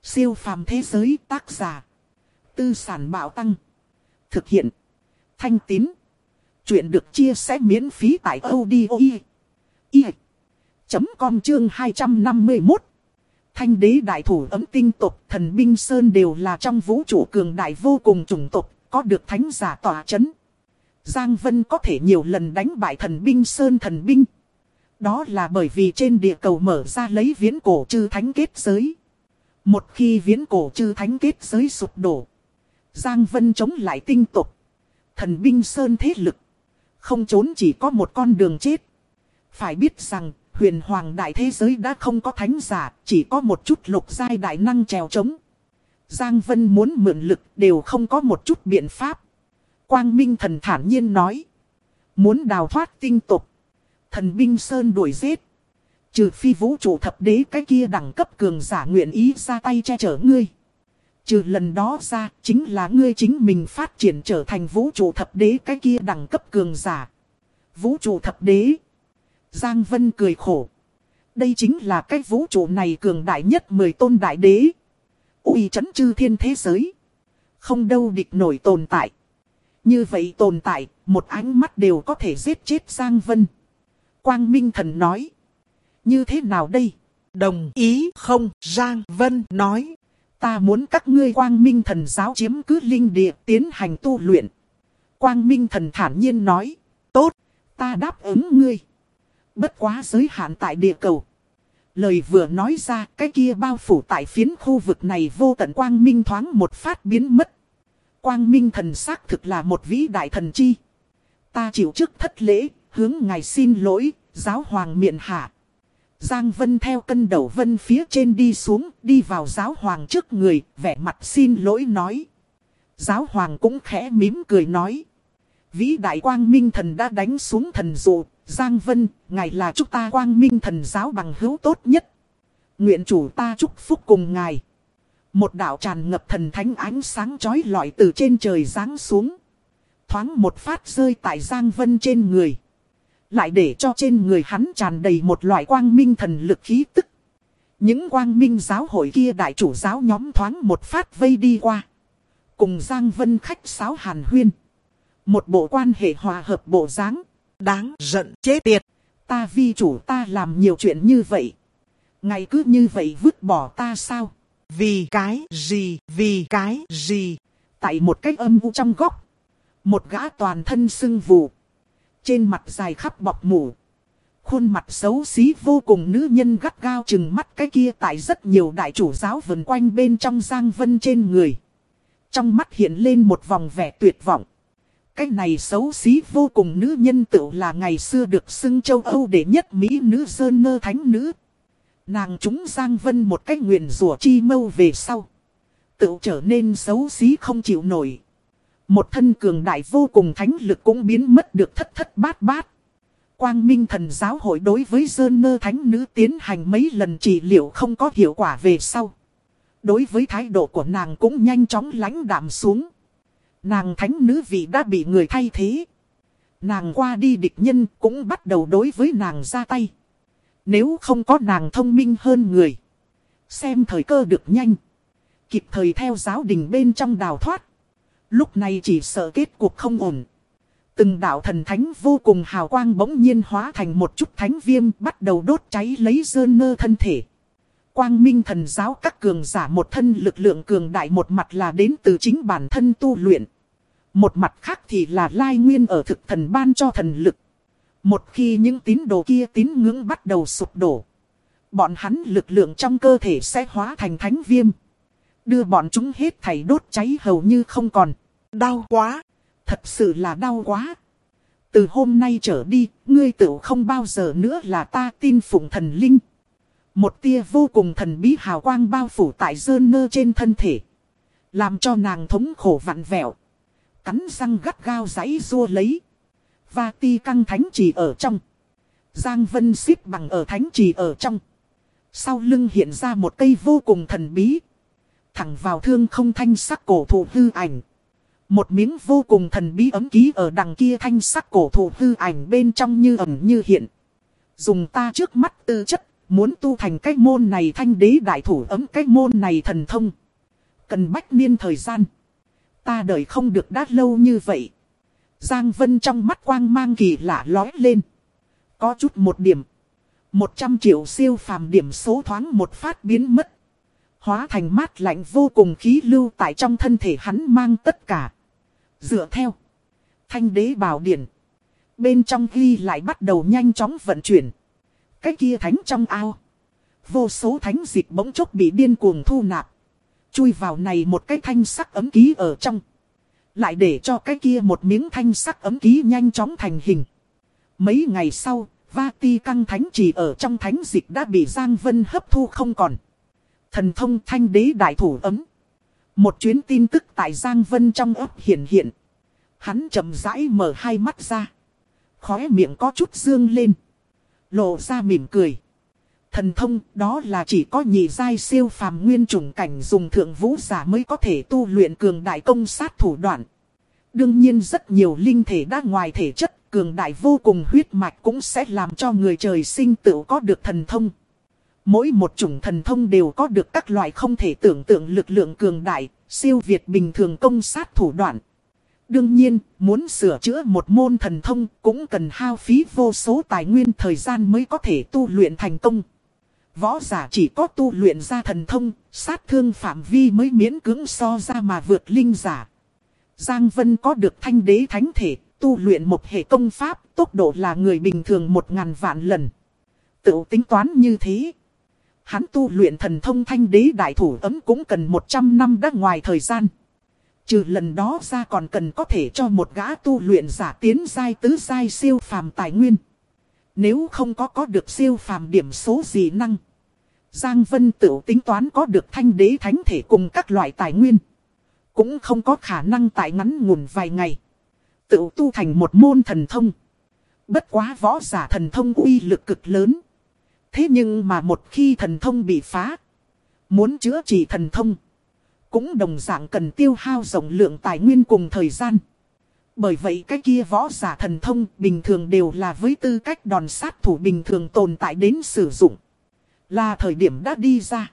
Siêu phàm thế giới tác giả. Tư sản bạo tăng. Thực hiện. Thanh Tín. Chuyện được chia sẻ miễn phí tại audio.com chương 251. Thanh đế đại thủ ấm tinh tộc thần binh sơn đều là trong vũ trụ cường đại vô cùng chủng tộc, có được thánh giả tỏa chấn. Giang Vân có thể nhiều lần đánh bại thần binh sơn thần binh. Đó là bởi vì trên địa cầu mở ra lấy viễn cổ chư thánh kết giới. Một khi viễn cổ chư thánh kết giới sụp đổ, Giang Vân chống lại tinh tộc thần binh sơn thế lực, không trốn chỉ có một con đường chết. Phải biết rằng huyền hoàng đại thế giới đã không có thánh giả, chỉ có một chút lục giai đại năng trèo trống. Giang Vân muốn mượn lực đều không có một chút biện pháp. Quang Minh thần thản nhiên nói, muốn đào thoát tinh tộc thần binh sơn đuổi giết, trừ phi vũ trụ thập đế cái kia đẳng cấp cường giả nguyện ý ra tay che chở ngươi. Trừ lần đó ra, chính là ngươi chính mình phát triển trở thành vũ trụ thập đế cái kia đẳng cấp cường giả. Vũ trụ thập đế. Giang Vân cười khổ. Đây chính là cái vũ trụ này cường đại nhất 10 tôn đại đế. Uy chấn chư thiên thế giới. Không đâu địch nổi tồn tại. Như vậy tồn tại, một ánh mắt đều có thể giết chết Giang Vân. Quang Minh thần nói. Như thế nào đây? Đồng ý không? Giang Vân nói. Ta muốn các ngươi Quang Minh thần giáo chiếm cứ linh địa tiến hành tu luyện. Quang Minh thần thản nhiên nói. Tốt, ta đáp ứng ngươi. Bất quá giới hạn tại địa cầu. Lời vừa nói ra, cái kia bao phủ tại phiến khu vực này vô tận Quang Minh thoáng một phát biến mất. Quang Minh thần xác thực là một vĩ đại thần chi. Ta chịu chức thất lễ, hướng ngài xin lỗi, giáo hoàng miện hạ. Giang Vân theo cân đầu vân phía trên đi xuống, đi vào giáo hoàng trước người, vẻ mặt xin lỗi nói. Giáo hoàng cũng khẽ mím cười nói. Vĩ đại Quang Minh thần đã đánh xuống thần dụ, Giang Vân, ngài là chúng ta Quang Minh thần giáo bằng hữu tốt nhất. Nguyện chủ ta chúc phúc cùng ngài. Một đạo tràn ngập thần thánh ánh sáng chói lọi từ trên trời giáng xuống. Thoáng một phát rơi tại Giang Vân trên người. Lại để cho trên người hắn tràn đầy một loại quang minh thần lực khí tức. Những quang minh giáo hội kia đại chủ giáo nhóm thoáng một phát vây đi qua. Cùng Giang Vân khách sáo hàn huyên. Một bộ quan hệ hòa hợp bộ dáng. Đáng giận chết tiệt. Ta vi chủ ta làm nhiều chuyện như vậy. Ngày cứ như vậy vứt bỏ ta sao? Vì cái gì? Vì cái gì? Tại một cái âm u trong góc. Một gã toàn thân sưng vù. Trên mặt dài khắp bọc mủ. Khuôn mặt xấu xí vô cùng nữ nhân gắt gao chừng mắt cái kia tại rất nhiều đại chủ giáo vần quanh bên trong Giang Vân trên người. Trong mắt hiện lên một vòng vẻ tuyệt vọng. Cái này xấu xí vô cùng nữ nhân tựu là ngày xưa được xưng châu Âu đệ nhất mỹ nữ Dơn Nơ thánh nữ. Nàng trúng Giang Vân một cái nguyền rủa chi mâu về sau. Tựu trở nên xấu xí không chịu nổi. Một thân cường đại vô cùng thánh lực cũng biến mất được thất thất bát bát. Quang Minh thần giáo hội đối với Dơn Nơ thánh nữ tiến hành mấy lần trị liệu không có hiệu quả về sau. Đối với thái độ của nàng cũng nhanh chóng lãnh đạm xuống. Nàng thánh nữ vị đã bị người thay thế. Nàng qua đi địch nhân cũng bắt đầu đối với nàng ra tay. Nếu không có nàng thông minh hơn người. Xem thời cơ được nhanh. Kịp thời theo giáo đình bên trong đào thoát. Lúc này chỉ sợ kết cuộc không ổn. Từng đạo thần thánh vô cùng hào quang bỗng nhiên hóa thành một chút thánh viêm bắt đầu đốt cháy lấy Dơn Nơ thân thể. Quang Minh thần giáo các cường giả một thân lực lượng cường đại một mặt là đến từ chính bản thân tu luyện. Một mặt khác thì là lai nguyên ở thực thần ban cho thần lực. Một khi những tín đồ kia tín ngưỡng bắt đầu sụp đổ. Bọn hắn lực lượng trong cơ thể sẽ hóa thành thánh viêm. Đưa bọn chúng hết thảy đốt cháy hầu như không còn. Đau quá. Thật sự là đau quá. Từ hôm nay trở đi, ngươi tự không bao giờ nữa là ta tin phụng thần linh. Một tia vô cùng thần bí hào quang bao phủ tại Dơn Nơ trên thân thể. Làm cho nàng thống khổ vặn vẹo. Cắn răng gắt gao giãy giụa lấy. Và ti căng thánh trì ở trong. Giang Vân xếp bằng ở thánh trì ở trong. Sau lưng hiện ra một cây vô cùng thần bí. Thẳng vào thương không thanh sắc cổ thụ hư ảnh. Một miếng vô cùng thần bí ấm ký ở đằng kia thanh sắc cổ thụ hư ảnh bên trong như ẩn như hiện. Dùng ta trước mắt tư chất, muốn tu thành cái môn này thanh đế đại thủ ấm cái môn này thần thông. Cần bách niên thời gian. Ta đợi không được đã lâu như vậy. Giang Vân trong mắt quang mang kỳ lạ lóe lên. Có chút một điểm. 100 triệu siêu phàm điểm số thoáng một phát biến mất. Hóa thành mát lạnh vô cùng khí lưu tại trong thân thể hắn mang tất cả. Dựa theo thanh đế bảo điển. Bên trong ghi lại bắt đầu nhanh chóng vận chuyển. Cái kia thánh trong ao. Vô số thánh dịch bỗng chốc bị điên cuồng thu nạp. Chui vào này một cái thanh sắc ấm ký ở trong. Lại để cho cái kia một miếng thanh sắc ấm ký nhanh chóng thành hình. Mấy ngày sau, Vati căng thánh trì ở trong thánh dịch đã bị Giang Vân hấp thu không còn. Thần thông thanh đế đại thủ ấm. Một chuyến tin tức tại Giang Vân trong ấp hiện hiện. Hắn chậm rãi mở hai mắt ra. Khóe miệng có chút dương lên. Lộ ra mỉm cười. Thần thông đó là chỉ có nhị giai siêu phàm nguyên chủng cảnh dùng thượng vũ giả mới có thể tu luyện cường đại công sát thủ đoạn. Đương nhiên rất nhiều linh thể đã ngoài thể chất cường đại vô cùng huyết mạch cũng sẽ làm cho người trời sinh tự có được thần thông. Mỗi một chủng thần thông đều có được các loại không thể tưởng tượng lực lượng cường đại, siêu việt bình thường công sát thủ đoạn. Đương nhiên, muốn sửa chữa một môn thần thông cũng cần hao phí vô số tài nguyên thời gian mới có thể tu luyện thành công. Võ giả chỉ có tu luyện ra thần thông, sát thương phạm vi mới miễn cưỡng so ra mà vượt linh giả. Giang Vân có được thanh đế thánh thể, tu luyện một hệ công pháp, tốc độ là người bình thường 1000 vạn lần. Tự tính toán như thế. Hắn tu luyện thần thông thanh đế đại thủ ấm cũng cần 100 năm đã ngoài thời gian. Trừ lần đó ra còn cần có thể cho một gã tu luyện giả tiến giai tứ giai siêu phàm tài nguyên. Nếu không có được siêu phàm điểm số gì năng. Giang Vân tự tính toán có được thanh đế thánh thể cùng các loại tài nguyên. Cũng không có khả năng tại ngắn ngủn vài ngày. Tự tu thành một môn thần thông. Bất quá võ giả thần thông uy lực cực lớn. Thế nhưng mà một khi thần thông bị phá. Muốn chữa trị thần thông. Cũng đồng dạng cần tiêu hao rộng lượng tài nguyên cùng thời gian. Bởi vậy cái kia võ giả thần thông bình thường đều là với tư cách đòn sát thủ bình thường tồn tại đến sử dụng. Là thời điểm đã đi ra.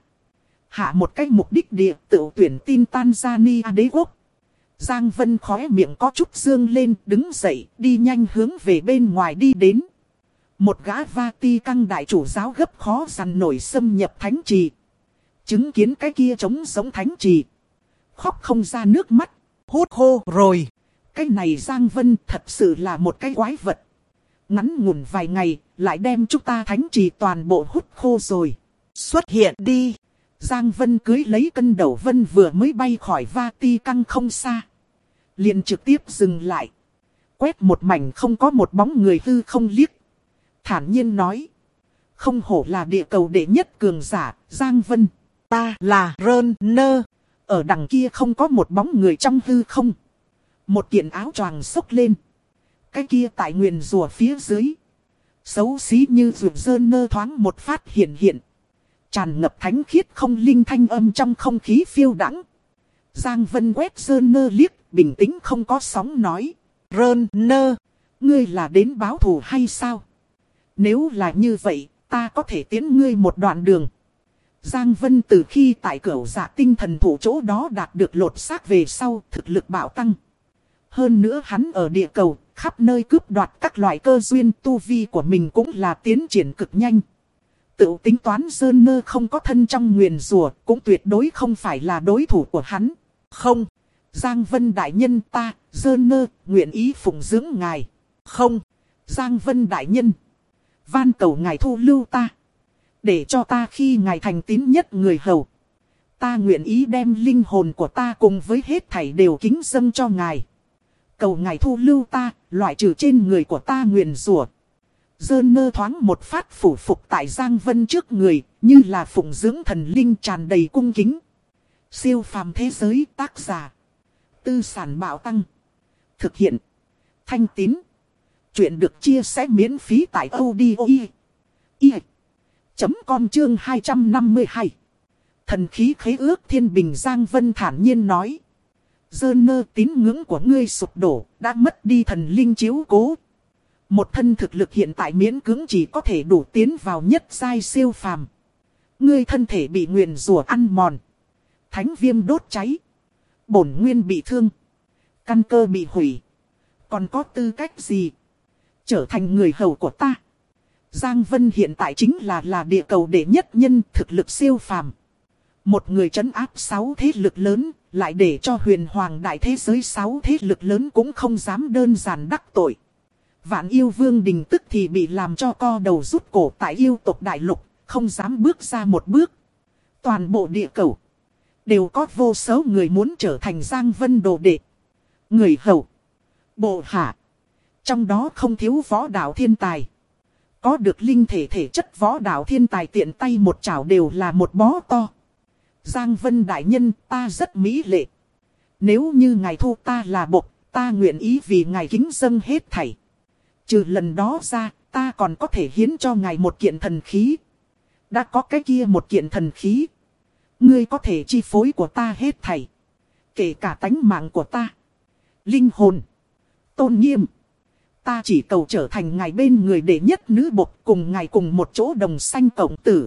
Hạ một cái mục đích địa tự tuyển tin Tanzania đế quốc. Giang Vân khóe miệng có chút dương lên đứng dậy đi nhanh hướng về bên ngoài đi đến. Một gã Vati căng đại chủ giáo gấp khó dằn nổi xâm nhập thánh trì. Chứng kiến cái kia trống giống thánh trì. Khóc không ra nước mắt. Hút hô rồi. Cái này Giang Vân thật sự là một cái quái vật. Ngắn ngủn vài ngày lại đem chúng ta thánh trì toàn bộ hút khô rồi. Xuất hiện đi. Giang Vân cưới lấy cân đầu vân vừa mới bay khỏi Vati căng không xa. Liền trực tiếp dừng lại. Quét một mảnh không có một bóng người hư không liếc. Thản nhiên nói. Không hổ là địa cầu đệ nhất cường giả, Giang Vân. Ta là Rơn Nơ. Ở đằng kia không có một bóng người trong hư không. Một kiện áo choàng xốc lên. Cái kia tại nguyền rùa phía dưới. Xấu xí như rùa Rơn Nơ thoáng một phát hiện hiện. Tràn ngập thánh khiết không linh thanh âm trong không khí phiêu đãng. Giang Vân quét Rơn Nơ liếc, bình tĩnh không có sóng nói. Rơn Nơ, ngươi là đến báo thù hay sao? Nếu là như vậy, ta có thể tiến ngươi một đoạn đường. Giang Vân từ khi tại Cửu Dạ Tinh Thần Thủ chỗ đó đạt được lột xác về sau, thực lực bạo tăng. Hơn nữa hắn ở địa cầu, khắp nơi cướp đoạt các loại cơ duyên, tu vi của mình cũng là tiến triển cực nhanh. Tự tính toán Rơn Nơ không có thân trong nguyền rùa, cũng tuyệt đối không phải là đối thủ của hắn. Không, Giang Vân đại nhân ta, Rơn Nơ, nguyện ý phụng dưỡng ngài. Không, Giang Vân đại nhân, van cầu ngài thu lưu ta. Để cho ta khi ngài thành tín nhất người hầu. Ta nguyện ý đem linh hồn của ta cùng với hết thảy đều kính dâng cho ngài. Cầu ngài thu lưu ta, loại trừ trên người của ta nguyền rủa. Rơn Nơ thoáng một phát phủ phục tại Giang Vân trước người, như là phụng dưỡng thần linh tràn đầy cung kính. Siêu phàm thế giới tác giả. Tư sản bạo tăng. Thực hiện. Thanh Tín. Chuyện được chia sẻ miễn phí tại audio.com chương 252. Thần khí khế ước thiên bình Giang Vân thản nhiên nói. Rơn Nơ tín ngưỡng của ngươi sụp đổ, đã mất đi thần linh chiếu cố. Một thân thực lực hiện tại miễn cưỡng chỉ có thể đủ tiến vào nhất giai siêu phàm. Ngươi thân thể bị nguyền rủa ăn mòn. Thánh viêm đốt cháy. Bổn nguyên bị thương. Căn cơ bị hủy. Còn có tư cách gì? Trở thành người hầu của ta. Giang Vân hiện tại chính là địa cầu đệ nhất nhân thực lực siêu phàm. Một người trấn áp 6 thế lực lớn, lại để cho huyền hoàng đại thế giới 6 thế lực lớn cũng không dám đơn giản đắc tội. Vạn yêu vương đình tức thì bị làm cho co đầu rút cổ tại yêu tộc đại lục, không dám bước ra một bước. Toàn bộ địa cầu đều có vô số người muốn trở thành Giang Vân đồ đệ, người hầu, bộ hạ. Trong đó không thiếu võ đạo thiên tài. Có được linh thể thể chất võ đạo thiên tài tiện tay một chảo đều là một bó to. Giang Vân đại nhân, ta rất mỹ lệ. Nếu như ngài thu ta là bộc, ta nguyện ý vì ngài kính dâng hết thảy. Trừ lần đó ra, ta còn có thể hiến cho ngài một kiện thần khí. Đã có cái kia một kiện thần khí, ngươi có thể chi phối của ta hết thảy. Kể cả tánh mạng của ta, linh hồn, tôn nghiêm. Ta chỉ cầu trở thành ngài bên người đệ nhất nữ bộc, cùng ngài cùng một chỗ đồng sanh cộng tử.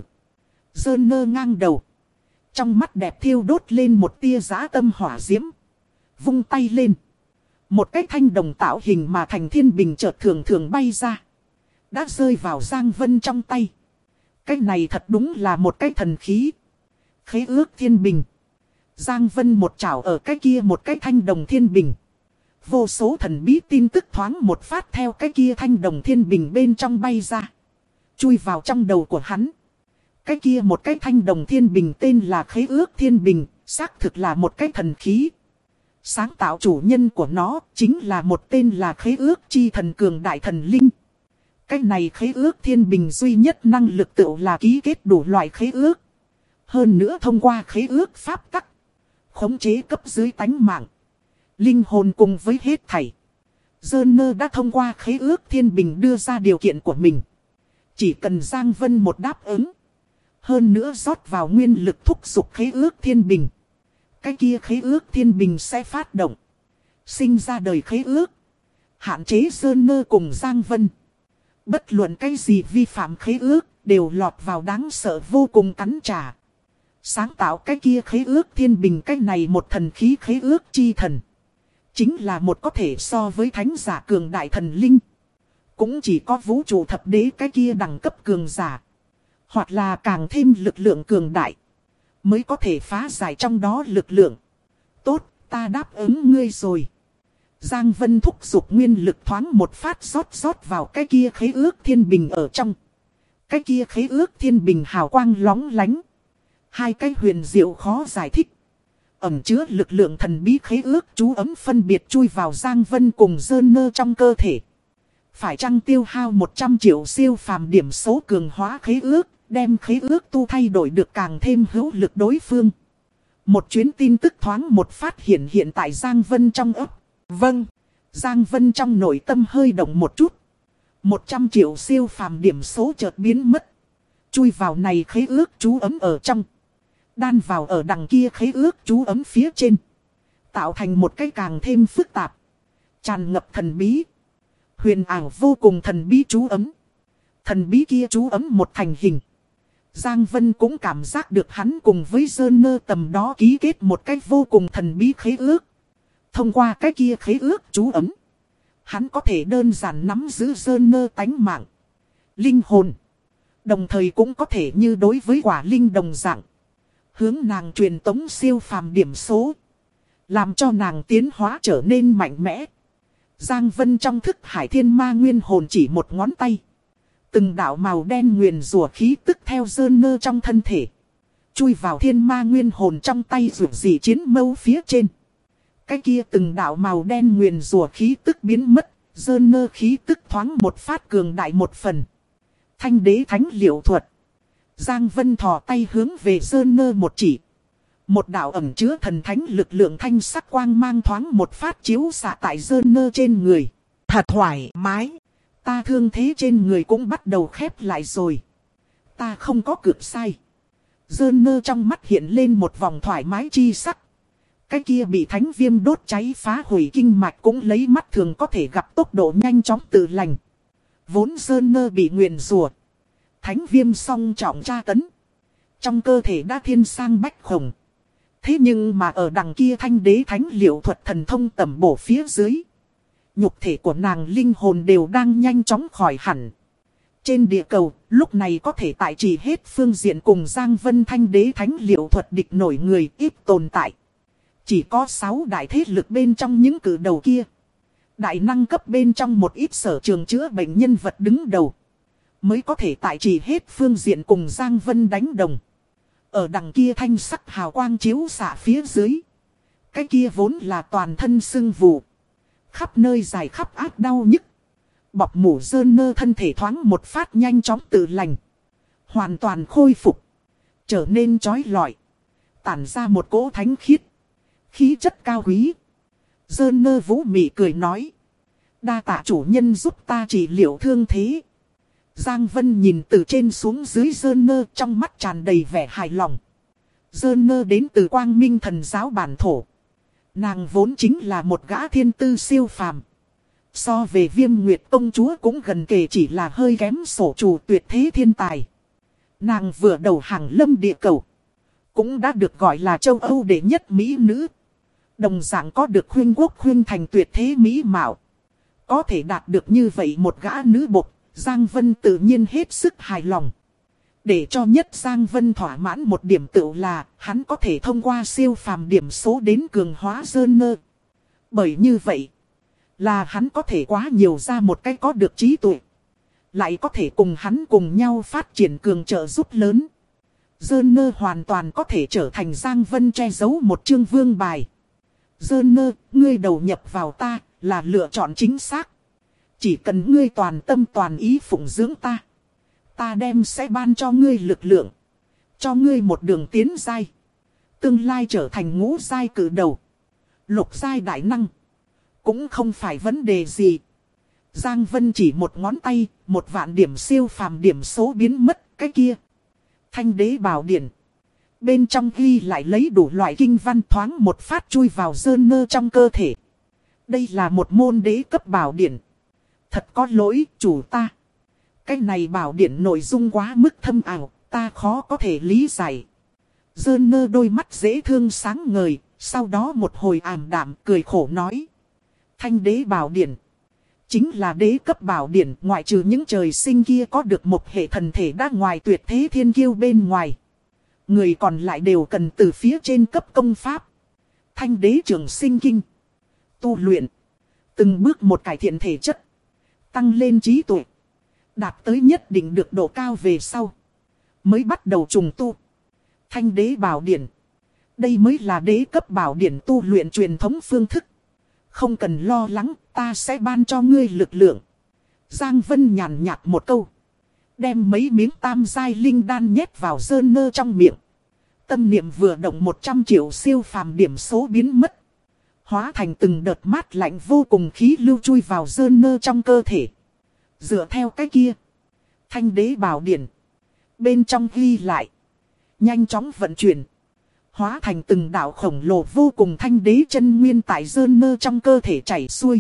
Dơn nơ ngang đầu, trong mắt đẹp thiêu đốt lên một tia dã tâm hỏa diễm. Vung tay lên, một cái thanh đồng tạo hình mà thành thiên bình chợt thường thường bay ra, đã rơi vào Giang Vân trong tay. Cái này thật đúng là một cái thần khí. Khế ước thiên bình. Giang Vân một chảo ở cái kia một cái thanh đồng thiên bình. Vô số thần bí tin tức thoáng một phát theo cái kia thanh đồng thiên bình bên trong bay ra, chui vào trong đầu của hắn. Cái kia một cái thanh đồng thiên bình tên là khế ước thiên bình, xác thực là một cái thần khí. Sáng tạo chủ nhân của nó chính là một tên là khế ước chi thần cường đại thần linh. Cái này khế ước thiên bình duy nhất năng lực tựu là ký kết đủ loại khế ước. Hơn nữa thông qua khế ước pháp tắc, khống chế cấp dưới tánh mạng, linh hồn cùng với hết thảy. Dơn đã thông qua khế ước thiên bình đưa ra điều kiện của mình. Chỉ cần Giang Vân một đáp ứng, hơn nữa rót vào nguyên lực thúc giục khế ước thiên bình, cái kia khế ước thiên bình sẽ phát động, sinh ra đời khế ước, hạn chế Dơn cùng Giang Vân. Bất luận cái gì vi phạm khế ước, đều lọt vào đáng sợ vô cùng cắn trả. Sáng tạo cái kia khế ước thiên bình, cái này một thần khí khế ước chi thần, chính là một có thể so với thánh giả cường đại thần linh. Cũng chỉ có vũ trụ thập đế cái kia đẳng cấp cường giả, hoặc là càng thêm lực lượng cường đại, mới có thể phá giải trong đó lực lượng. Tốt, ta đáp ứng ngươi rồi. Giang Vân thúc giục nguyên lực thoáng một phát rót vào cái kia khế ước thiên bình ở trong. Cái kia khế ước thiên bình hào quang lóng lánh. Hai cái huyền diệu khó giải thích, ẩn chứa lực lượng thần bí khế ước chú ấm phân biệt chui vào Giang Vân cùng Dơn trong cơ thể. Phải chăng tiêu hao 100 triệu siêu phàm điểm số cường hóa khế ước, đem khế ước tu thay đổi được càng thêm hữu lực đối phương. Một chuyến tin tức thoáng một phát hiện tại Giang Vân trong ấp. Vâng, Giang Vân trong nội tâm hơi động một chút. 100 triệu siêu phàm điểm số chợt biến mất, chui vào này khế ước chú ấm ở trong, đan vào ở đằng kia khế ước chú ấm phía trên, tạo thành một cái càng thêm phức tạp, tràn ngập thần bí, huyền ảo vô cùng thần bí chú ấm. Thần bí kia chú ấm một thành hình, Giang Vân cũng cảm giác được hắn cùng với Dơn tầm đó ký kết một cái vô cùng thần bí khế ước. Thông qua cái kia khế ước chú ấm, hắn có thể đơn giản nắm giữ Dơn tánh mạng, linh hồn, đồng thời cũng có thể như đối với quả linh đồng dạng, hướng nàng truyền tống siêu phàm điểm số, làm cho nàng tiến hóa trở nên mạnh mẽ. Giang Vân trong thức hải thiên ma nguyên hồn chỉ một ngón tay, từng đạo màu đen nguyền rủa khí tức theo Dơn trong thân thể, chui vào thiên ma nguyên hồn trong tay rủi dị chiến mâu phía trên. Cái kia từng đạo màu đen nguyền rủa khí tức biến mất, Dơn khí tức thoáng một phát cường đại một phần. Thanh đế thánh liệu thuật. Giang Vân thò tay hướng về Dơn một chỉ. Một đạo ẩn chứa thần thánh lực lượng thanh sắc quang mang thoáng một phát chiếu xạ tại Dơn trên người. Thật thoải mái. Ta thương thế trên người cũng bắt đầu khép lại rồi. Ta không có cược sai. Dơn trong mắt hiện lên một vòng thoải mái chi sắc. Cái kia bị thánh viêm đốt cháy phá hủy kinh mạch cũng lấy mắt thường có thể gặp tốc độ nhanh chóng tự lành. Vốn Joner bị nguyền rủa, thánh viêm song trọng tra tấn. Trong cơ thể đã thiên sang bách khổng. Thế nhưng mà ở đằng kia thanh đế thánh liệu thuật thần thông tầm bổ phía dưới. Nhục thể của nàng linh hồn đều đang nhanh chóng khỏi hẳn. Trên địa cầu, lúc này có thể tại trì hết phương diện cùng Giang Vân thanh đế thánh liệu thuật địch nổi người ít tồn tại. Chỉ có 6 đại thế lực bên trong những cử đầu kia. Đại năng cấp bên trong một ít sở trường chữa bệnh nhân vật đứng đầu. Mới có thể tại trì hết phương diện cùng Giang Vân đánh đồng. Ở đằng kia thanh sắc hào quang chiếu xạ phía dưới. Cái kia vốn là toàn thân sưng vù. Khắp nơi dài khắp ác đau nhức. Bọc mủ Joner thân thể thoáng một phát nhanh chóng tự lành. Hoàn toàn khôi phục. Trở nên chói lọi. Tản ra một cỗ thánh khiết. Khí chất cao quý. Joner vũ mị cười nói. Đa tạ chủ nhân giúp ta trị liệu thương thế. Giang Vân nhìn từ trên xuống dưới Joner trong mắt tràn đầy vẻ hài lòng. Joner đến từ Quang Minh Thần giáo bản thổ. Nàng vốn chính là một gã thiên tư siêu phàm. So về Viêm Nguyệt công chúa cũng gần kề chỉ là hơi kém sổ chủ tuyệt thế thiên tài. Nàng vừa đầu hàng lâm địa cầu. Cũng đã được gọi là châu Âu đệ nhất mỹ nữ. Đồng dạng có được khuyên quốc khuyên thành tuyệt thế mỹ mạo. Có thể đạt được như vậy một gã nữ bộc, Giang Vân tự nhiên hết sức hài lòng. Để cho nhất Giang Vân thỏa mãn một điểm tựu là hắn có thể thông qua siêu phàm điểm số đến cường hóa Joner. Bởi như vậy là hắn có thể quá nhiều ra một cách có được trí tuệ. Lại có thể cùng hắn cùng nhau phát triển cường trợ giúp lớn. Joner hoàn toàn có thể trở thành Giang Vân che giấu một chương vương bài. Joner, ngươi đầu nhập vào ta là lựa chọn chính xác. Chỉ cần ngươi toàn tâm toàn ý phụng dưỡng ta. Ta đem sẽ ban cho ngươi lực lượng. Cho ngươi một đường tiến giai. Tương lai trở thành ngũ giai cử đầu. Lục giai đại năng. Cũng không phải vấn đề gì. Giang Vân chỉ một ngón tay. 1.000 điểm siêu phàm điểm số biến mất cái kia. Thanh đế bảo điển. Bên trong ghi lại lấy đủ loại kinh văn thoáng một phát chui vào Joner trong cơ thể. Đây là một môn đế cấp bảo điển. Thật có lỗi chủ ta. Cái này bảo điển nội dung quá mức thâm ảo, ta khó có thể lý giải. Joner đôi mắt dễ thương sáng ngời, sau đó một hồi ảm đạm cười khổ nói. Thanh đế bảo điển. Chính là đế cấp bảo điển ngoại trừ những trời sinh kia có được một hệ thần thể đã ngoài tuyệt thế thiên kiêu bên ngoài. Người còn lại đều cần từ phía trên cấp công pháp. Thanh đế trường sinh kinh. Tu luyện. Từng bước một cải thiện thể chất. Tăng lên trí tuệ. Đạt tới nhất định được độ cao về sau. Mới bắt đầu trùng tu. Thanh đế bảo điển. Đây mới là đế cấp bảo điển tu luyện truyền thống phương thức. Không cần lo lắng, ta sẽ ban cho ngươi lực lượng. Giang Vân nhàn nhạt một câu. Đem mấy miếng tam giai linh đan nhét vào Joner trong miệng. Tâm niệm vừa động 100 triệu siêu phàm điểm số biến mất. Hóa thành từng đợt mát lạnh vô cùng khí lưu chui vào Joner trong cơ thể. Dựa theo cái kia. Thanh đế bảo điển. Bên trong ghi lại. Nhanh chóng vận chuyển. Hóa thành từng đạo khổng lồ vô cùng thanh đế chân nguyên tại Joner trong cơ thể chảy xuôi.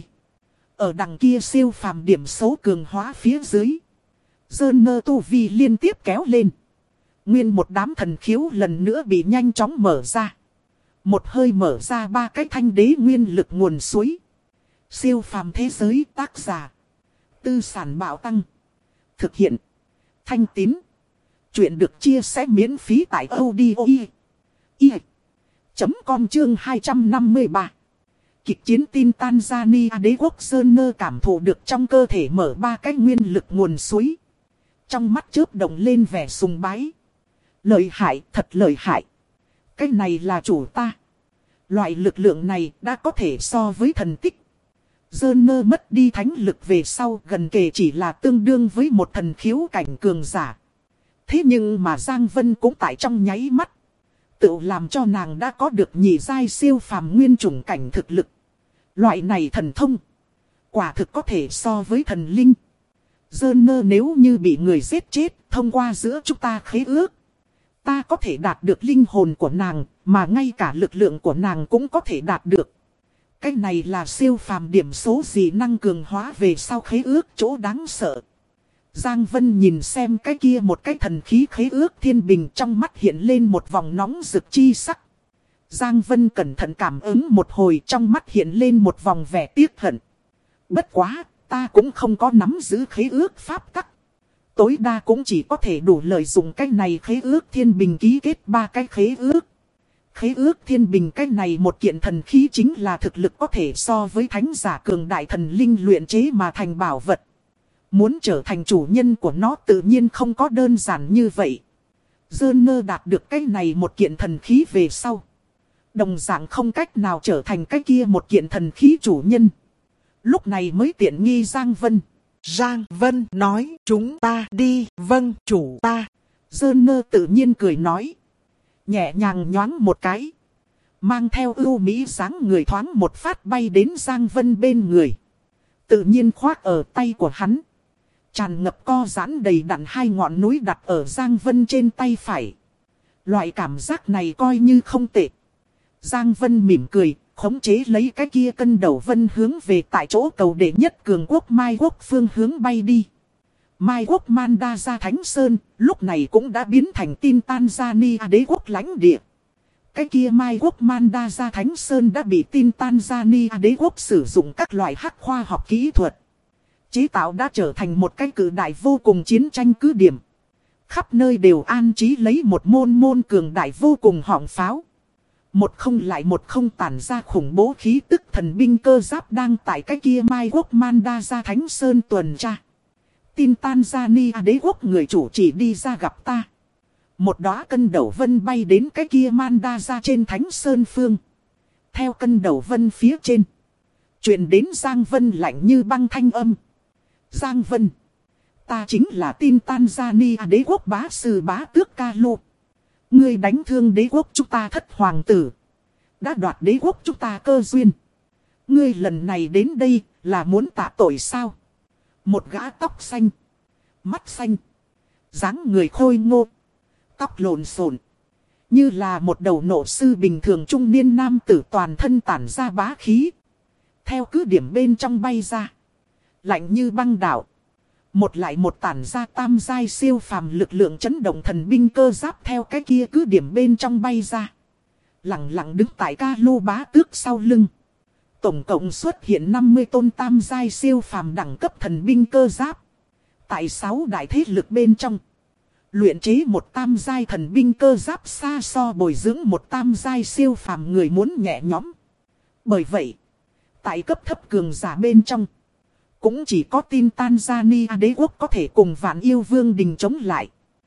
Ở đằng kia siêu phàm điểm số cường hóa phía dưới. Joner tu vi liên tiếp kéo lên. Nguyên một đám thần khiếu lần nữa bị nhanh chóng mở ra. Một hơi mở ra 3 cái thanh đế nguyên lực nguồn suối. Siêu phàm thế giới tác giả. Tư sản bảo tăng. Thực hiện. Thanh tín. Chuyện được chia sẻ miễn phí tại audio.com chương 253. Kịch chiến tin Tanzania đế quốc Joner cảm thụ được trong cơ thể mở 3 cái nguyên lực nguồn suối. Trong mắt chớp động lên vẻ sùng bái. Lợi hại, thật lợi hại. Cái này là chủ ta. Loại lực lượng này đã có thể so với thần tích. Joner mất đi thánh lực về sau gần kề chỉ là tương đương với một thần khiếu cảnh cường giả. Thế nhưng mà Giang Vân cũng tại trong nháy mắt. Tự làm cho nàng đã có được nhị giai siêu phàm nguyên chủng cảnh thực lực. Loại này thần thông. Quả thực có thể so với thần linh. Joner nếu như bị người giết chết thông qua giữa chúng ta khế ước. Ta có thể đạt được linh hồn của nàng, mà ngay cả lực lượng của nàng cũng có thể đạt được. Cái này là siêu phàm điểm số gì năng cường hóa về sau khế ước chỗ đáng sợ. Giang Vân nhìn xem cái kia một cái thần khí khế ước thiên bình, trong mắt hiện lên một vòng nóng rực chi sắc. Giang Vân cẩn thận cảm ứng một hồi, trong mắt hiện lên một vòng vẻ tiếc hận. Bất quá, ta cũng không có nắm giữ khế ước pháp tắc. Tối đa cũng chỉ có thể đủ lợi dụng cái này khế ước thiên bình ký kết 3 cái khế ước. Khế ước thiên bình cái này một kiện thần khí chính là thực lực có thể so với thánh giả cường đại thần linh luyện chế mà thành bảo vật. Muốn trở thành chủ nhân của nó tự nhiên không có đơn giản như vậy. Dơn đạt được cái này một kiện thần khí về sau. Đồng dạng không cách nào trở thành cái kia một kiện thần khí chủ nhân. Lúc này mới tiện nghi Giang Vân. Giang Vân nói chúng ta đi, vâng chủ ta. Dơn tự nhiên cười nói. Nhẹ nhàng nhoáng một cái. Mang theo ưu mỹ dáng người thoáng một phát bay đến Giang Vân bên người. Tự nhiên khoác ở tay của hắn. Tràn ngập co giãn đầy đặn 2 ngọn núi đặt ở Giang Vân trên tay phải. Loại cảm giác này coi như không tệ. Giang Vân mỉm cười, khống chế lấy cái kia cân đầu vân hướng về tại chỗ cầu đệ nhất cường quốc Mai Quốc phương hướng bay đi. Mai Quốc Manda ra Thánh Sơn, lúc này cũng đã biến thành tin Tanzania đế quốc lãnh địa. Cái kia Mai Quốc Manda ra Thánh Sơn đã bị tin Tanzania đế quốc sử dụng các loại hắc khoa học kỹ thuật. Chế tạo đã trở thành một cái cử đại vô cùng chiến tranh cứ điểm. Khắp nơi đều an trí lấy một môn cường đại vô cùng họng pháo. Một không lại một không tản ra khủng bố khí tức thần binh cơ giáp đang tại cái kia Mai Quốc Manda ra Thánh Sơn tuần tra. Tin Tanzania đế quốc người chủ chỉ đi ra gặp ta. Một đóa cân đầu vân bay đến cái kia Manda ra trên Thánh Sơn phương. Theo cân đầu vân phía trên. Chuyện đến Giang Vân lạnh như băng thanh âm. Giang Vân. Ta chính là tin Tanzania đế quốc bá sư bá tước Ca Lô. Ngươi đánh thương đế quốc chúng ta thất hoàng tử. Đã đoạt đế quốc chúng ta cơ duyên. Ngươi lần này đến đây là muốn tạ tội sao? Một gã tóc xanh. Mắt xanh. Dáng người khôi ngô. Tóc lộn xộn. Như là một đầu nộ sư bình thường trung niên nam tử toàn thân tản ra bá khí. Theo cứ điểm bên trong bay ra. Lạnh như băng đảo. Một lại một tản ra tam giai siêu phàm lực lượng chấn động thần binh cơ giáp theo cái kia cứ điểm bên trong bay ra. Lặng lặng đứng tại Ca Lô bá tước sau lưng. Tổng cộng xuất hiện 50 tôn tam giai siêu phàm đẳng cấp thần binh cơ giáp. Tại 6 đại thế lực bên trong. Luyện chế một tam giai thần binh cơ giáp xa so bồi dưỡng một tam giai siêu phàm người muốn nhẹ nhõm. Bởi vậy, tại cấp thấp cường giả bên trong. Cũng chỉ có tin Tanzania đế quốc có thể cùng Vạn Yêu Vương đình chống lại.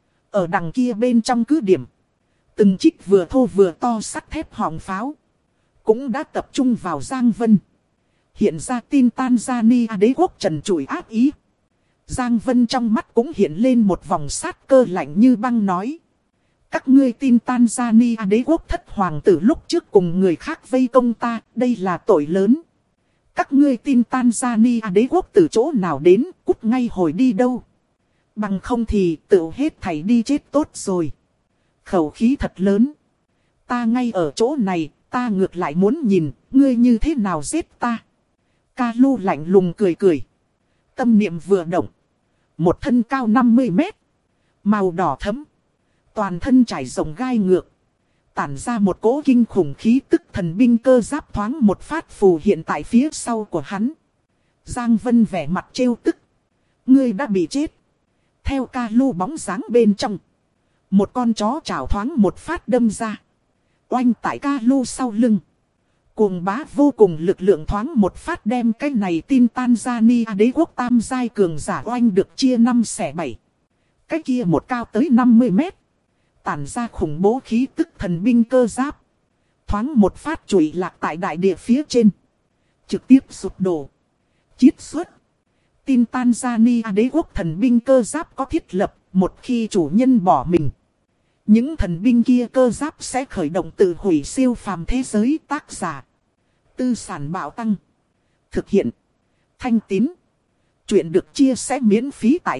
Ở đằng kia bên trong cứ điểm. Từng trích vừa thô vừa to sắt thép họng pháo. Cũng đã tập trung vào Giang Vân. Hiện ra tin Tanzania đế quốc trần trụi ác ý. Giang Vân trong mắt cũng hiện lên một vòng sát cơ lạnh như băng nói. Các ngươi tin Tanzania đế quốc thất hoàng tử lúc trước cùng người khác vây công ta, đây là tội lớn. Các ngươi tin Tanzania đế quốc từ chỗ nào đến, cút ngay hồi đi đâu. Bằng không thì tự hết thảy đi chết tốt rồi. Khẩu khí thật lớn. Ta ngay ở chỗ này, ta ngược lại muốn nhìn, ngươi như thế nào giết ta. Ca Lô lạnh lùng cười cười. Tâm niệm vừa động. Một thân cao 50 mét. Màu đỏ thẫm. Toàn thân trải rộng gai ngược. Tản ra một cỗ kinh khủng khí tức thần binh cơ giáp thoáng một phát phù hiện tại phía sau của hắn. Giang Vân vẻ mặt trêu tức. Ngươi đã bị chết. Theo Ca Lô bóng dáng bên trong. Một con chó chảo thoáng một phát đâm ra. Oanh tại Ca Lô sau lưng. Cuồng bá vô cùng lực lượng thoáng một phát đem cái này tin Tanzania đế quốc tam giai cường giả oanh được chia 5 xẻ 7. Cái kia một cao tới 50 mét. Tản ra khủng bố khí tức thần binh cơ giáp. Thoáng một phát trụi lạc tại đại địa phía trên. Trực tiếp sụp đổ. Chiết xuất. Tin Tanzania đế quốc thần binh cơ giáp có thiết lập. Một khi chủ nhân bỏ mình. Những thần binh kia cơ giáp sẽ khởi động tự hủy siêu phàm thế giới. Tác giả. Tư sản bạo tăng. Thực hiện. Thanh tín. Chuyện được chia sẻ miễn phí tại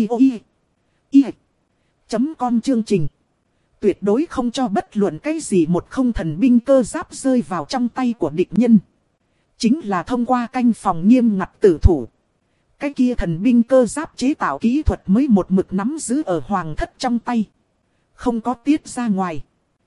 audio.com chương trình. Tuyệt đối không cho bất luận cái gì một không thần binh cơ giáp rơi vào trong tay của địch nhân. Chính là thông qua canh phòng nghiêm ngặt tử thủ. Cái kia thần binh cơ giáp chế tạo kỹ thuật mới một mực nắm giữ ở hoàng thất trong tay. Không có tiết ra ngoài.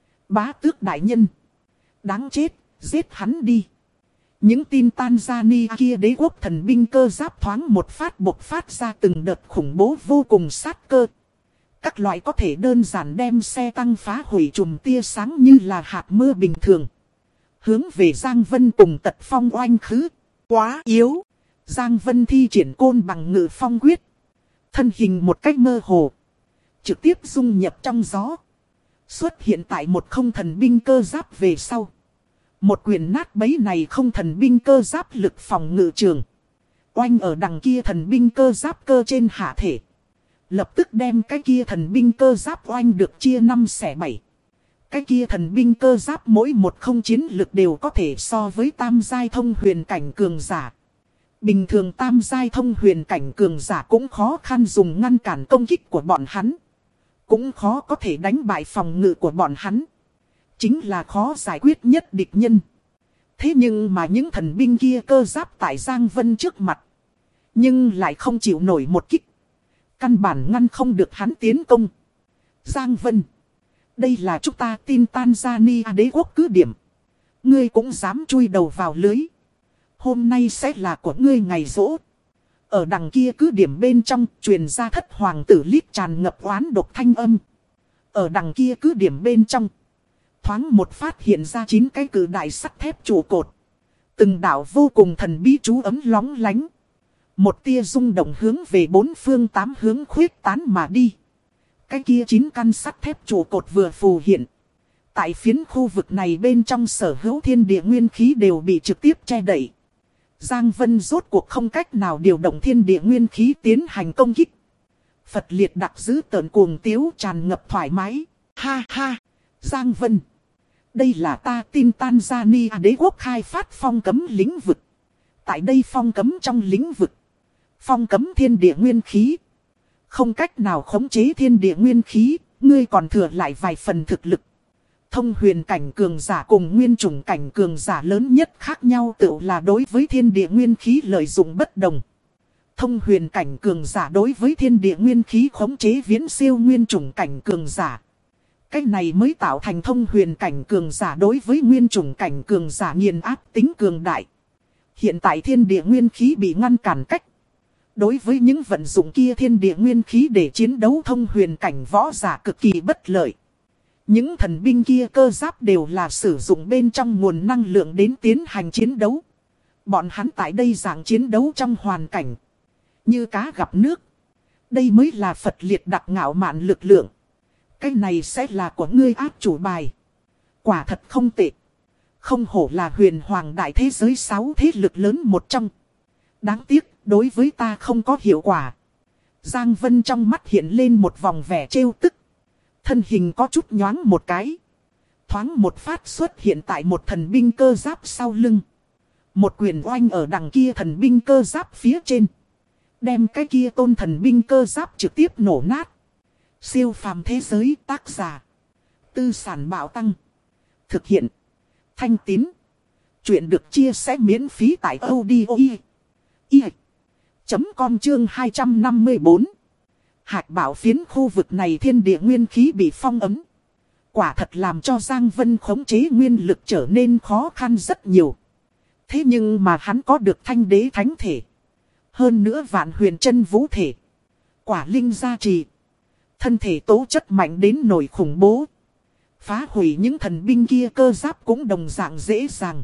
Bá tước đại nhân. Đáng chết, giết hắn đi. Những tin Tanzania kia đế quốc thần binh cơ giáp thoáng một phát bộc phát ra từng đợt khủng bố vô cùng sát cơ. Các loại có thể đơn giản đem xe tăng phá hủy chùm tia sáng như là hạt mưa bình thường. Hướng về Giang Vân cùng Tật Phong oanh khứ. Quá yếu. Giang Vân thi triển côn bằng ngự phong quyết. Thân hình một cách mơ hồ. Trực tiếp dung nhập trong gió. Xuất hiện tại một không thần binh cơ giáp về sau. Một quyền nát bấy này không thần binh cơ giáp lực phòng ngự trường. Oanh ở đằng kia thần binh cơ giáp cơ trên hạ thể. Lập tức đem cái kia thần binh cơ giáp oanh được chia 5/7. Cái kia thần binh cơ giáp mỗi một không chiến lực đều có thể so với tam giai thông huyền cảnh cường giả. Bình thường tam giai thông huyền cảnh cường giả cũng khó khăn dùng ngăn cản công kích của bọn hắn. Cũng khó có thể đánh bại phòng ngự của bọn hắn. Chính là khó giải quyết nhất địch nhân. Thế nhưng mà những thần binh kia cơ giáp tại Giang Vân trước mặt. Nhưng lại không chịu nổi một kích. Căn bản ngăn không được hắn tiến công. Giang Vân. Đây là chúng ta tin Tanzania đế quốc cứ điểm. Ngươi cũng dám chui đầu vào lưới. Hôm nay sẽ là của ngươi ngày rỗ. Ở đằng kia cứ điểm bên trong truyền ra thất hoàng tử lít tràn ngập oán độc thanh âm. Ở đằng kia cứ điểm bên trong. Thoáng một phát hiện ra 9 cái cử đại sắt thép trụ cột. Từng đảo vô cùng thần bí chú ấm lóng lánh. Một tia rung động hướng về 4 phương 8 hướng khuyết tán mà đi. Cái kia 9 căn sắt thép trụ cột vừa phù hiện. Tại phiến khu vực này bên trong sở hữu thiên địa nguyên khí đều bị trực tiếp che đậy. Giang Vân rốt cuộc không cách nào điều động thiên địa nguyên khí tiến hành công kích. Phật liệt đặc giữ tợn cuồng tiếu tràn ngập thoải mái. Ha ha! Giang Vân! Đây là ta tin Tanzania đế quốc khai phát phong cấm lĩnh vực. Tại đây phong cấm trong lĩnh vực. Phong cấm thiên địa nguyên khí. Không cách nào khống chế thiên địa nguyên khí. Ngươi còn thừa lại vài phần thực lực. Thông huyền cảnh cường giả cùng nguyên chủng cảnh cường giả lớn nhất khác nhau tự là đối với thiên địa nguyên khí lợi dụng bất đồng. Thông huyền cảnh cường giả đối với thiên địa nguyên khí khống chế viễn siêu nguyên chủng cảnh cường giả. Cái này mới tạo thành thông huyền cảnh cường giả đối với nguyên chủng cảnh cường giả nghiền áp tính cường đại. Hiện tại thiên địa nguyên khí bị ngăn cản cách. Đối với những vận dụng kia thiên địa nguyên khí để chiến đấu thông huyền cảnh võ giả cực kỳ bất lợi. Những thần binh kia cơ giáp đều là sử dụng bên trong nguồn năng lượng đến tiến hành chiến đấu. Bọn hắn tại đây dạng chiến đấu trong hoàn cảnh. Như cá gặp nước. Đây mới là Phật liệt đặc ngạo mạn lực lượng. Cái này sẽ là của ngươi áp chủ bài. Quả thật không tệ. Không hổ là huyền hoàng đại thế giới 6 thế lực lớn một trong. Đáng tiếc, đối với ta không có hiệu quả. Giang Vân trong mắt hiện lên một vòng vẻ trêu tức. Thân hình có chút nhoáng một cái. Thoáng một phát xuất hiện tại một thần binh cơ giáp sau lưng. Một quyền oanh ở đằng kia thần binh cơ giáp phía trên. Đem cái kia tôn thần binh cơ giáp trực tiếp nổ nát. Siêu phàm thế giới tác giả. Tư sản bạo tăng. Thực hiện. Thanh Tín. Chuyện được chia sẻ miễn phí tại audio.com chương 254. Hạch bảo phiến khu vực này thiên địa nguyên khí bị phong ấm. Quả thật làm cho Giang Vân khống chế nguyên lực trở nên khó khăn rất nhiều. Thế nhưng mà hắn có được thanh đế thánh thể. Hơn nữa vạn huyền chân vũ thể. Quả linh gia trì. Thân thể tố chất mạnh đến nổi khủng bố. Phá hủy những thần binh kia cơ giáp cũng đồng dạng dễ dàng.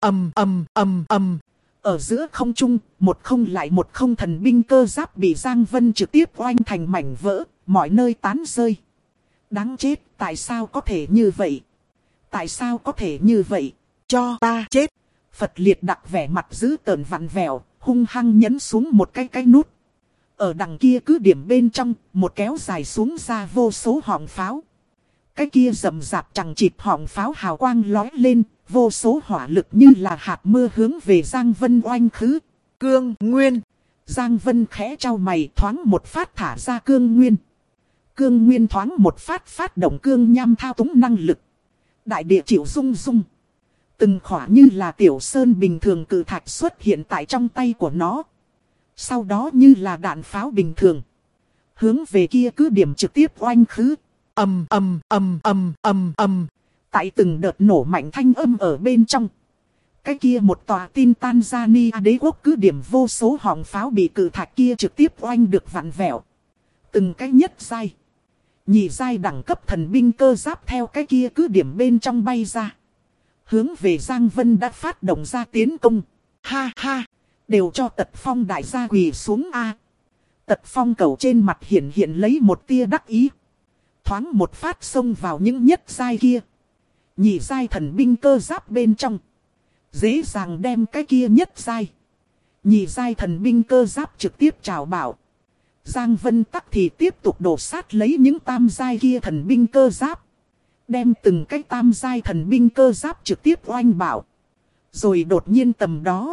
Ở giữa không trung, một không lại một không thần binh cơ giáp bị Giang Vân trực tiếp oanh thành mảnh vỡ, mọi nơi tán rơi. Đáng chết, tại sao có thể như vậy? Tại sao có thể như vậy? Cho ta chết. Phật liệt đặc vẻ mặt dữ tợn vặn vẹo, hung hăng nhấn xuống một cái nút. Ở đằng kia cứ điểm bên trong, một kéo dài xuống ra vô số họng pháo. Cái kia rầm rạp chẳng chịt họng pháo hào quang lói lên, vô số hỏa lực như là hạt mưa hướng về Giang Vân oanh khứ. Cương Nguyên. Giang Vân khẽ trao mày thoáng một phát thả ra cương nguyên. Cương nguyên thoáng một phát phát động cương nham thao túng năng lực. Đại địa chịu rung rung. Từng khỏa như là tiểu sơn bình thường cự thạch xuất hiện tại trong tay của nó. Sau đó như là đạn pháo bình thường, hướng về kia cứ điểm trực tiếp oanh khứ. Ầm ầm ầm ầm ầm ầm. Tại từng đợt nổ mạnh thanh âm ở bên trong, cái kia một tòa tin Tanzania đế quốc cứ điểm vô số họng pháo bị cự thạch kia trực tiếp oanh được vặn vẹo. Từng cái nhất giai, nhị giai đẳng cấp thần binh cơ giáp theo cái kia cứ điểm bên trong bay ra, hướng về Giang Vân đã phát động ra tiến công. Ha ha, đều cho Tật Phong đại gia quỳ xuống a. Tật Phong cầu trên mặt hiện hiện lấy một tia đắc ý, thoáng một phát xông vào những nhất giai kia, nhị giai thần binh cơ giáp bên trong, dễ dàng đem cái kia nhất giai, nhị giai thần binh cơ giáp trực tiếp trào bảo. Giang Vân tắc thì tiếp tục đổ sát lấy những tam giai kia thần binh cơ giáp, đem từng cái tam giai thần binh cơ giáp trực tiếp oanh bảo. Rồi đột nhiên tầm đó,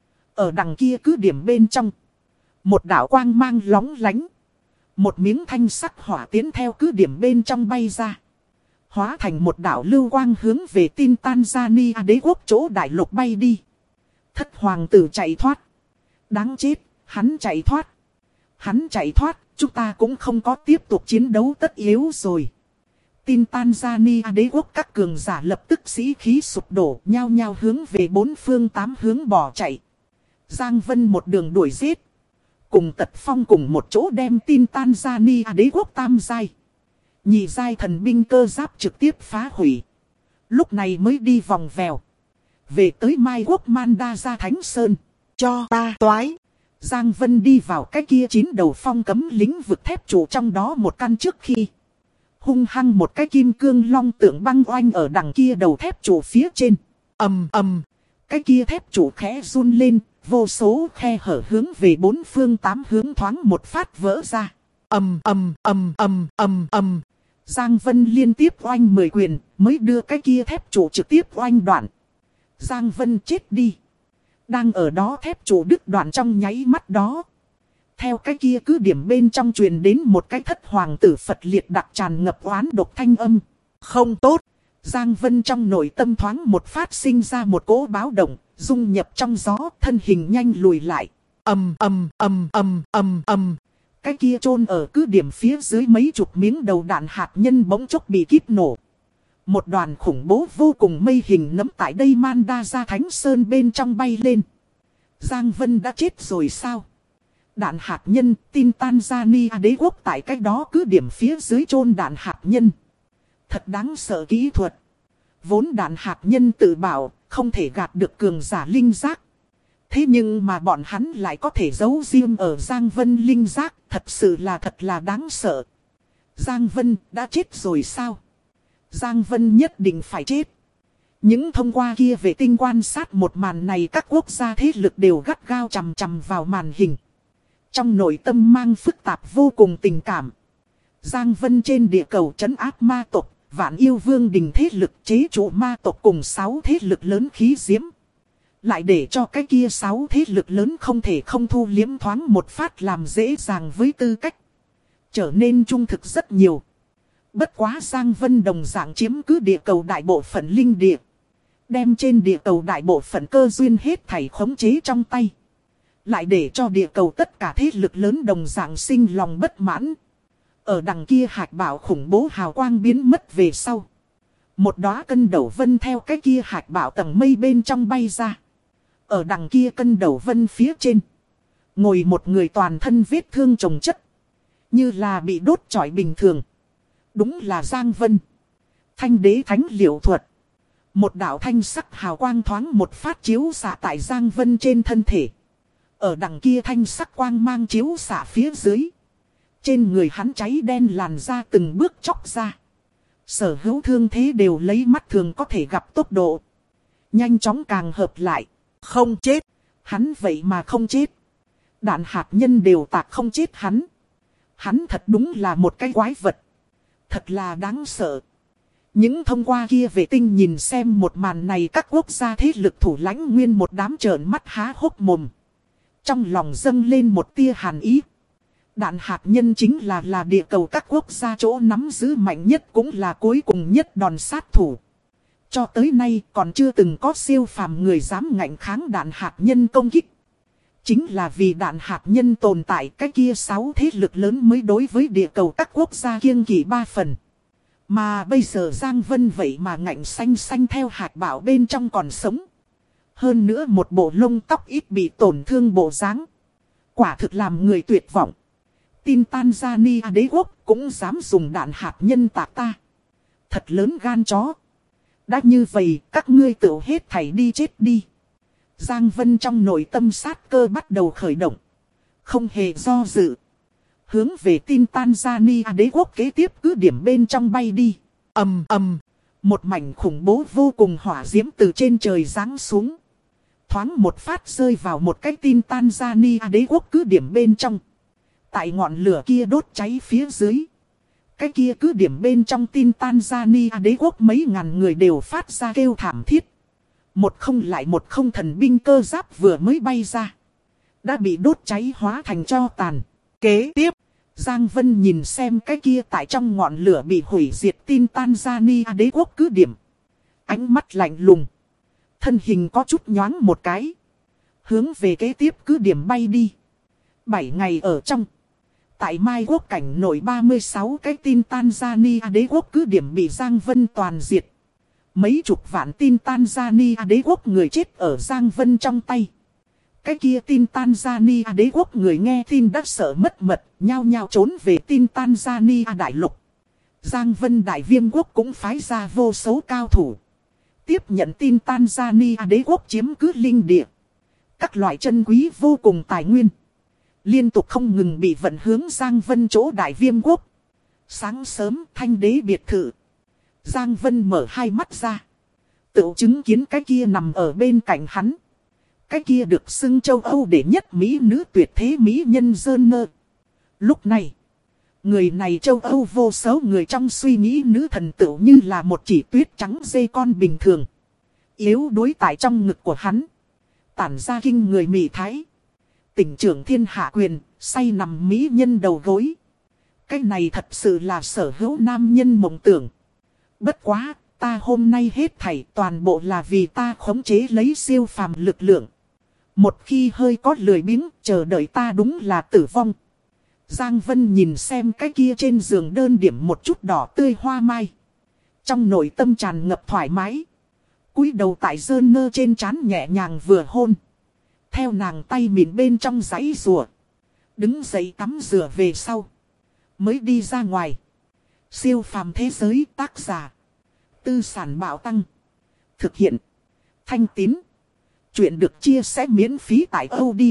ở đằng kia cứ điểm bên trong, một đạo quang mang lóng lánh, một miếng thanh sắc hỏa tiến theo cứ điểm bên trong bay ra, hóa thành một đạo lưu quang hướng về tin Tanzania đế quốc chỗ đại lục bay đi. Thất hoàng tử chạy thoát. Đáng chết, hắn chạy thoát. Hắn chạy thoát, chúng ta cũng không có tiếp tục chiến đấu tất yếu rồi. Tin Tanzania đế quốc các cường giả lập tức sĩ khí sụp đổ, nhao nhao hướng về bốn phương tám hướng bỏ chạy. Giang Vân một đường đuổi giết, cùng Tật Phong cùng một chỗ đem tin Tanzania đế quốc tam giai, nhị giai thần binh cơ giáp trực tiếp phá hủy. Lúc này mới đi vòng vèo về tới Mai Quốc Manda ra Thánh Sơn. Cho ta toái. Giang Vân đi vào cái kia 9 đầu phong cấm lĩnh vực thép trụ trong đó một căn trước khi, hung hăng một cái kim cương long tượng băng oanh ở đằng kia đầu thép trụ phía trên. Ầm ầm, cái kia thép trụ khẽ run lên, vô số khe hở hướng về bốn phương tám hướng thoáng một phát vỡ ra. Ầm ầm ầm ầm ầm ầm. Giang Vân liên tiếp oanh 10 quyền, mới đưa cái kia thép trụ trực tiếp oanh đoạn. Giang Vân chết đi. Đang ở đó thép trụ đứt đoạn trong nháy mắt đó, theo cái kia cứ điểm bên trong truyền đến một cái thất hoàng tử Phật liệt đặc tràn ngập oán độc thanh âm. Không tốt. Giang Vân trong nội tâm thoáng một phát sinh ra một cỗ báo động, dung nhập trong gió, thân hình nhanh lùi lại. Ầm ầm ầm ầm ầm ầm. Cái kia chôn ở cứ điểm phía dưới mấy chục miếng đầu đạn hạt nhân bỗng chốc bị kíp nổ. Một đoàn khủng bố vô cùng mây hình nấm tại đây Manda ra Thánh Sơn bên trong bay lên. Giang Vân đã chết rồi sao? Đạn hạt nhân, tin Tanzania đế quốc tại cách đó cứ điểm phía dưới chôn đạn hạt nhân. Thật đáng sợ kỹ thuật. Vốn đạn hạt nhân tự bảo, không thể gạt được cường giả linh giác. Thế nhưng mà bọn hắn lại có thể giấu riêng ở Giang Vân linh giác, thật sự là thật là đáng sợ. Giang Vân đã chết rồi sao? Giang Vân nhất định phải chết. Những thông qua kia vệ tinh quan sát một màn này, các quốc gia thế lực đều gắt gao chằm chằm vào màn hình. Trong nội tâm mang phức tạp vô cùng tình cảm. Giang Vân trên địa cầu trấn áp ma tộc, Vạn Yêu Vương đình thế lực chế trụ ma tộc cùng 6 thế lực lớn khí diễm. Lại để cho cái kia 6 thế lực lớn không thể không thu liếm thoáng một phát làm dễ dàng với tư cách. Trở nên trung thực rất nhiều. Bất quá Giang Vân đồng dạng chiếm cứ địa cầu đại bộ phận linh địa. Đem trên địa cầu đại bộ phận cơ duyên hết thảy khống chế trong tay. Lại để cho địa cầu tất cả thế lực lớn đồng dạng sinh lòng bất mãn. Ở đằng kia hạt bảo khủng bố hào quang biến mất về sau. Một đóa cân đầu vân theo cái kia hạt bảo tầng mây bên trong bay ra. Ở đằng kia cân đầu vân phía trên, ngồi một người toàn thân vết thương chồng chất, như là bị đốt chọi bình thường. Đúng là Giang Vân. Thanh đế thánh liệu thuật. Một đạo thanh sắc hào quang thoáng một phát chiếu xạ tại Giang Vân trên thân thể. Ở đằng kia thanh sắc quang mang chiếu xạ phía dưới, trên người hắn cháy đen làn da từng bước chóc ra. Sở hữu thương thế đều lấy mắt thường có thể gặp tốc độ nhanh chóng càng hợp lại. Không chết. Hắn vậy mà không chết. Đạn hạt nhân đều tạc không chết hắn. Hắn thật đúng là một cái quái vật. Thật là đáng sợ. Những thông qua kia vệ tinh nhìn xem một màn này, các quốc gia thế lực thủ lãnh nguyên một đám trợn mắt há hốc mồm. Trong lòng dâng lên một tia hàn ý. Đạn hạt nhân chính là địa cầu các quốc gia chỗ nắm giữ mạnh nhất, cũng là cuối cùng nhất đòn sát thủ. Cho tới nay còn chưa từng có siêu phàm người dám ngạnh kháng đạn hạt nhân công kích. Chính là vì đạn hạt nhân tồn tại, cái kia 6 thế lực lớn mới đối với địa cầu các quốc gia kiêng kỵ 3 phần. Mà bây giờ Giang Vân vậy mà ngạnh xanh xanh theo hạt bảo bên trong còn sống. Hơn nữa một bộ lông tóc ít bị tổn thương bộ dáng. Quả thực làm người tuyệt vọng. Tin Tanzania đế quốc cũng dám dùng đạn hạt nhân tạc ta. Thật lớn gan chó. Đã như vậy các ngươi tự hết thảy đi chết đi. Giang Vân trong nội tâm sát cơ bắt đầu khởi động. Không hề do dự. Hướng về tin Tanzania đế quốc kế tiếp cứ điểm bên trong bay đi. Ầm ầm. Một mảnh khủng bố vô cùng hỏa diễm từ trên trời giáng xuống. Thoáng một phát rơi vào một cái tin Tanzania đế quốc cứ điểm bên trong. Tại ngọn lửa kia đốt cháy phía dưới. Cái kia cứ điểm bên trong tin Tanzania đế quốc mấy ngàn người đều phát ra kêu thảm thiết. Một không lại một không thần binh cơ giáp vừa mới bay ra. Đã bị đốt cháy hóa thành tro tàn. Kế tiếp, Giang Vân nhìn xem cái kia tại trong ngọn lửa bị hủy diệt tin Tanzania đế quốc cứ điểm. Ánh mắt lạnh lùng. Thân hình có chút nhoáng một cái. Hướng về kế tiếp cứ điểm bay đi. 7 ngày ở trong. Tại Mai Quốc cảnh nội 36 cái tin Tanzania đế quốc cứ điểm bị Giang Vân toàn diệt. Mấy chục vạn tin Tanzania đế quốc người chết ở Giang Vân trong tay. Cái kia tin Tanzania đế quốc người nghe tin đã sợ mất mật, nhao nhao trốn về tin Tanzania đại lục. Giang Vân đại viêm quốc cũng phái ra vô số cao thủ. Tiếp nhận tin Tanzania đế quốc chiếm cứ linh địa. Các loại chân quý vô cùng tài nguyên. Liên tục không ngừng bị vận hướng Giang Vân chỗ đại viêm quốc. Sáng sớm thanh đế biệt thự. Giang Vân mở hai mắt ra. Tự chứng kiến cái kia nằm ở bên cạnh hắn. Cái kia được xưng châu Âu đệ nhất mỹ nữ tuyệt thế mỹ nhân Dơn Nơ. Lúc này, người này châu Âu vô số người trong suy nghĩ nữ thần tựu như là một chỉ tuyết trắng dê con bình thường. Yếu đuối tại trong ngực của hắn. Tản ra kinh người mị thái. Tỉnh trưởng thiên hạ quyền, say nằm mỹ nhân đầu gối. Cái này thật sự là sở hữu nam nhân mộng tưởng. Bất quá, ta hôm nay hết thảy toàn bộ là vì ta khống chế lấy siêu phàm lực lượng. Một khi hơi có lười biếng, chờ đợi ta đúng là tử vong. Giang Vân nhìn xem cái kia trên giường đơn điểm một chút đỏ tươi hoa mai. Trong nội tâm tràn ngập thoải mái. Cúi đầu tại Dơn Nơ trên trán nhẹ nhàng vừa hôn. Theo nàng tay mịn bên trong giấy rùa. Đứng dậy tắm rửa về sau. Mới đi ra ngoài. Siêu phàm thế giới tác giả. Tư sản bảo tăng. Thực hiện. Thanh Tín. Chuyện được chia sẻ miễn phí tại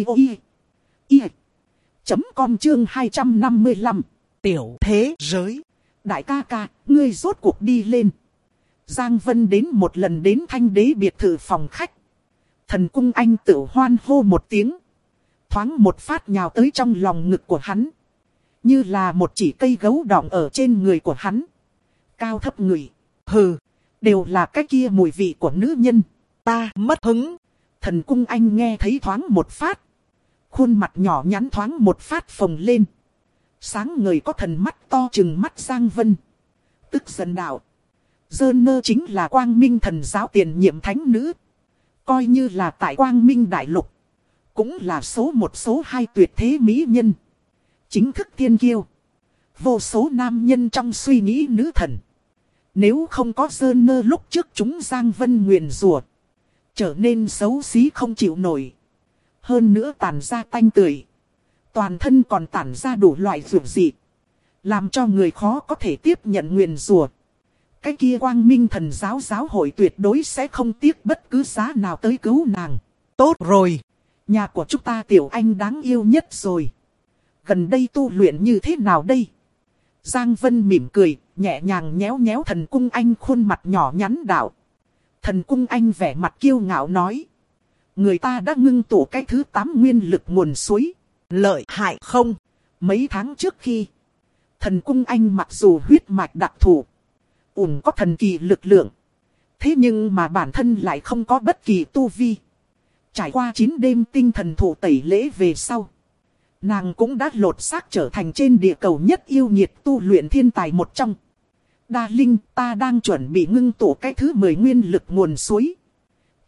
audio.com chương 255. Tiểu thế giới. Đại ca ca, ngươi rốt cuộc đi lên. Giang Vân đến một lần đến thanh đế biệt thự phòng khách. Thần cung anh tự hoan hô một tiếng. Thoáng một phát nhào tới trong lòng ngực của hắn. Như là một chỉ cây gấu đọng ở trên người của hắn. Cao thấp người. Hừ, đều là cái kia mùi vị của nữ nhân. Ta mất hứng. Thần cung anh nghe thấy thoáng một phát. Khuôn mặt nhỏ nhắn thoáng một phát phồng lên. Sáng ngời có thần mắt to chừng mắt Giang Vân. Tức giận đạo. Dơn Nơ chính là Quang Minh thần giáo tiền nhiệm thánh nữ. Coi như là tại Quang Minh đại lục. Cũng là số một số hai tuyệt thế mỹ nhân. Chính thức thiên kiêu. Vô số nam nhân trong suy nghĩ nữ thần. Nếu không có Dơn Nơ lúc trước chúng Giang Vân nguyền rủa, trở nên xấu xí không chịu nổi. Hơn nữa tàn ra tanh tưởi. Toàn thân còn tản ra đủ loại dược dị. Làm cho người khó có thể tiếp nhận nguyền rủa. Cái kia Quang Minh thần giáo giáo hội tuyệt đối sẽ không tiếc bất cứ giá nào tới cứu nàng. Tốt rồi. Nhà của chúng ta tiểu anh đáng yêu nhất rồi. Gần đây tu luyện như thế nào đây? Giang Vân mỉm cười, nhẹ nhàng nhéo nhéo thần cung anh khuôn mặt nhỏ nhắn đạo. Thần cung anh vẻ mặt kiêu ngạo nói. Người ta đã ngưng tụ cái thứ 8 nguyên lực nguồn suối. Lợi hại không? Mấy tháng trước khi thần cung anh mặc dù huyết mạch đặc thù, có thần kỳ lực lượng. Thế nhưng mà bản thân lại không có bất kỳ tu vi. Trải qua 9 đêm tinh thần thụ tẩy lễ về sau, nàng cũng đã lột xác trở thành trên địa cầu nhất yêu nghiệt tu luyện thiên tài một trong. Đa Linh, ta đang chuẩn bị ngưng tụ cái thứ 10 nguyên lực nguồn suối.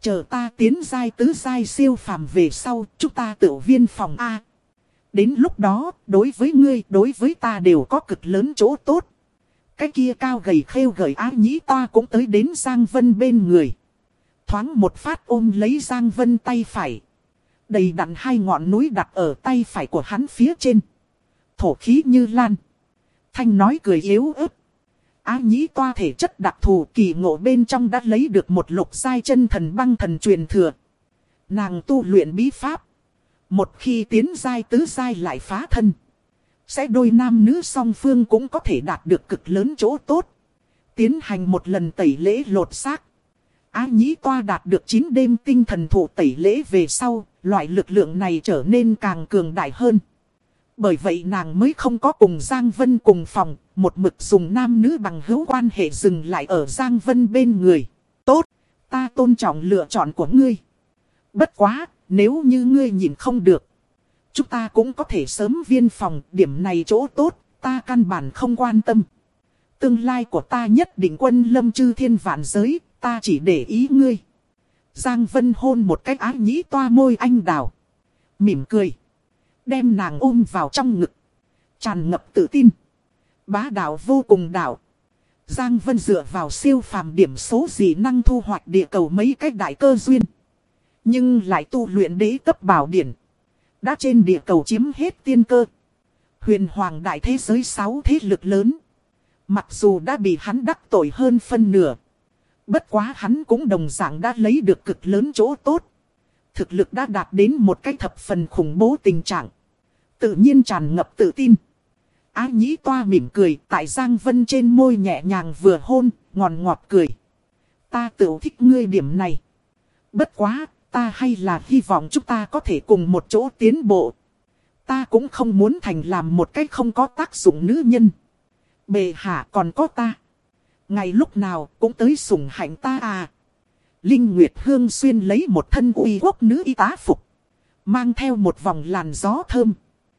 Chờ ta tiến giai tứ giai siêu phàm về sau, chúng ta tự viên phòng A. Đến lúc đó, đối với ngươi, đối với ta đều có cực lớn chỗ tốt. Cái kia cao gầy khêu gầy Á Nhĩ Toa cũng tới đến Giang Vân bên người. Thoáng một phát ôm lấy Giang Vân tay phải. Đầy đặn hai ngọn núi đặt ở tay phải của hắn phía trên. Thổ khí như lan. Thanh nói cười yếu ớt. Á Nhĩ Toa thể chất đặc thù kỳ ngộ bên trong đã lấy được một lục giai chân thần băng thần truyền thừa. Nàng tu luyện bí pháp. Một khi tiến giai tứ giai lại phá thân. Sẽ đôi nam nữ song phương cũng có thể đạt được cực lớn chỗ tốt. Tiến hành một lần tẩy lễ lột xác. Á Nhĩ Toa đạt được 9 đêm tinh thần thụ tẩy lễ về sau, loại lực lượng này trở nên càng cường đại hơn. Bởi vậy nàng mới không có cùng Giang Vân cùng phòng, một mực dùng nam nữ bằng hữu quan hệ dừng lại ở Giang Vân bên người. Tốt, ta tôn trọng lựa chọn của ngươi. Bất quá, nếu như ngươi nhìn không được, chúng ta cũng có thể sớm viên phòng, điểm này chỗ tốt, ta căn bản không quan tâm. Tương lai của ta nhất định quân lâm chư thiên vạn giới, ta chỉ để ý ngươi. Giang Vân hôn một cái Á Nhĩ Toa môi anh đào. Mỉm cười. Đem nàng ôm vào trong ngực. Tràn ngập tự tin. Bá đạo vô cùng đạo. Giang Vân dựa vào siêu phàm điểm số dị năng thu hoạch địa cầu mấy cái đại cơ duyên. Nhưng lại tu luyện đế cấp bảo điển. Đã trên địa cầu chiếm hết tiên cơ. Huyền hoàng đại thế giới 6 thế lực lớn. Mặc dù đã bị hắn đắc tội hơn phân nửa. Bất quá hắn cũng đồng dạng đã lấy được cực lớn chỗ tốt. Thực lực đã đạt đến một cái thập phần khủng bố tình trạng. Tự nhiên tràn ngập tự tin. Á Nhĩ Toa mỉm cười tại Giang Vân trên môi nhẹ nhàng vừa hôn, ngọt cười. Ta tự thích ngươi điểm này. Bất quá, ta hay là hy vọng chúng ta có thể cùng một chỗ tiến bộ. Ta cũng không muốn thành làm một cái không có tác dụng nữ nhân. Bệ hạ còn có ta. Ngày lúc nào cũng tới sủng hạnh ta à. Linh Nguyệt Hương xuyên lấy một thân uy quốc nữ y tá phục. Mang theo một vòng làn gió thơm.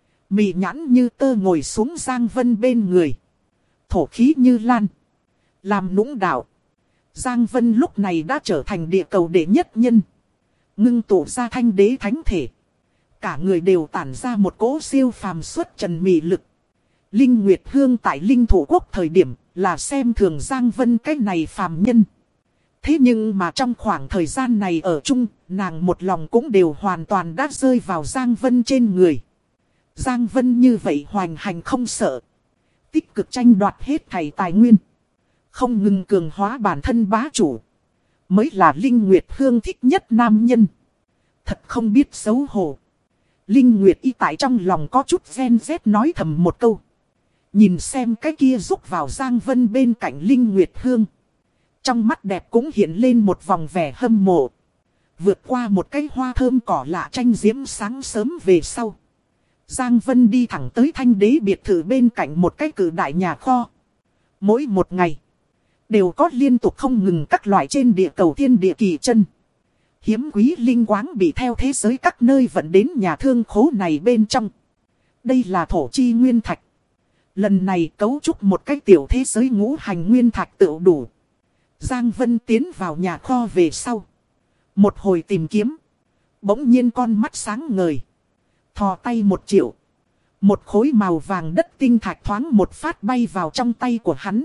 Mị nhãn như tơ ngồi xuống Giang Vân bên người. Thổ khí như lan. Làm nũng đạo. Giang Vân lúc này đã trở thành địa cầu đệ nhất nhân. Ngưng tụ ra thanh đế thánh thể. Cả người đều tản ra một cỗ siêu phàm xuất trần mị lực. Linh Nguyệt Hương tại Linh Thủ Quốc thời điểm là xem thường Giang Vân cái này phàm nhân. Thế nhưng mà trong khoảng thời gian này ở chung, nàng một lòng cũng đều hoàn toàn đã rơi vào Giang Vân trên người. Giang Vân như vậy hoành hành không sợ. Tích cực tranh đoạt hết thảy tài nguyên. Không ngừng cường hóa bản thân bá chủ. Mới là Linh Nguyệt Hương thích nhất nam nhân. Thật không biết xấu hổ. Linh Nguyệt y tại trong lòng có chút ven rét nói thầm một câu. Nhìn xem cái kia rúc vào Giang Vân bên cạnh Linh Nguyệt Hương. Trong mắt đẹp cũng hiện lên một vòng vẻ hâm mộ. Vượt qua một cái hoa thơm cỏ lạ tranh diễm sáng sớm về sau. Giang Vân đi thẳng tới Thanh Đế biệt thự bên cạnh một cái cử đại nhà kho. Mỗi một ngày, đều có liên tục không ngừng các loại trên địa cầu thiên địa kỳ chân. Hiếm quý linh quáng bị theo thế giới các nơi vận đến nhà thương khố này bên trong. Đây là thổ chi nguyên thạch. Lần này cấu trúc một cái tiểu thế giới ngũ hành nguyên thạch tự đủ. Giang Vân tiến vào nhà kho về sau. Một hồi tìm kiếm. Bỗng nhiên con mắt sáng ngời. Thò tay 1 triệu. Một khối màu vàng đất tinh thạch thoáng một phát bay vào trong tay của hắn.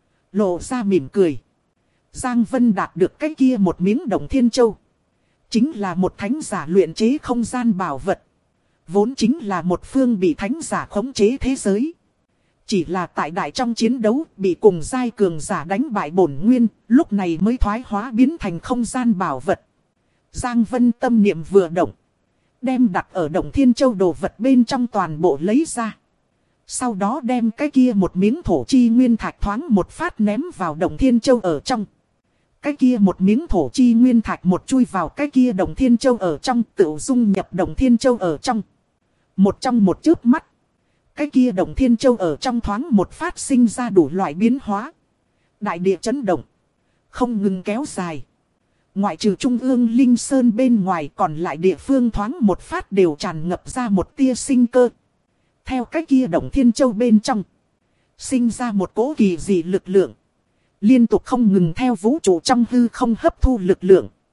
Lộ ra mỉm cười. Giang Vân đạt được cái kia một miếng đồng thiên châu. Chính là một thánh giả luyện chế không gian bảo vật. Vốn chính là một phương bị thánh giả khống chế thế giới. Chỉ là tại đại trong chiến đấu bị cùng giai cường giả đánh bại bổn nguyên, lúc này mới thoái hóa biến thành không gian bảo vật. Giang Vân tâm niệm vừa động. Đem đặt ở Động Thiên Châu đồ vật bên trong toàn bộ lấy ra. Sau đó đem cái kia một miếng thổ chi nguyên thạch thoáng một phát ném vào Động Thiên Châu ở trong. Cái kia một miếng thổ chi nguyên thạch một chui vào cái kia Động Thiên Châu ở trong, tự dung nhập Động Thiên Châu ở trong. Một trong một chớp mắt. Cái kia Động Thiên Châu ở trong thoáng một phát sinh ra đủ loại biến hóa. Đại địa chấn động. Không ngừng kéo dài. Ngoại trừ Trung ương Linh Sơn bên ngoài còn lại địa phương thoáng một phát đều tràn ngập ra một tia sinh cơ. Theo cái kia Động Thiên Châu bên trong. Sinh ra một cỗ kỳ dị lực lượng. Liên tục không ngừng theo vũ trụ trong hư không hấp thu lực lượng.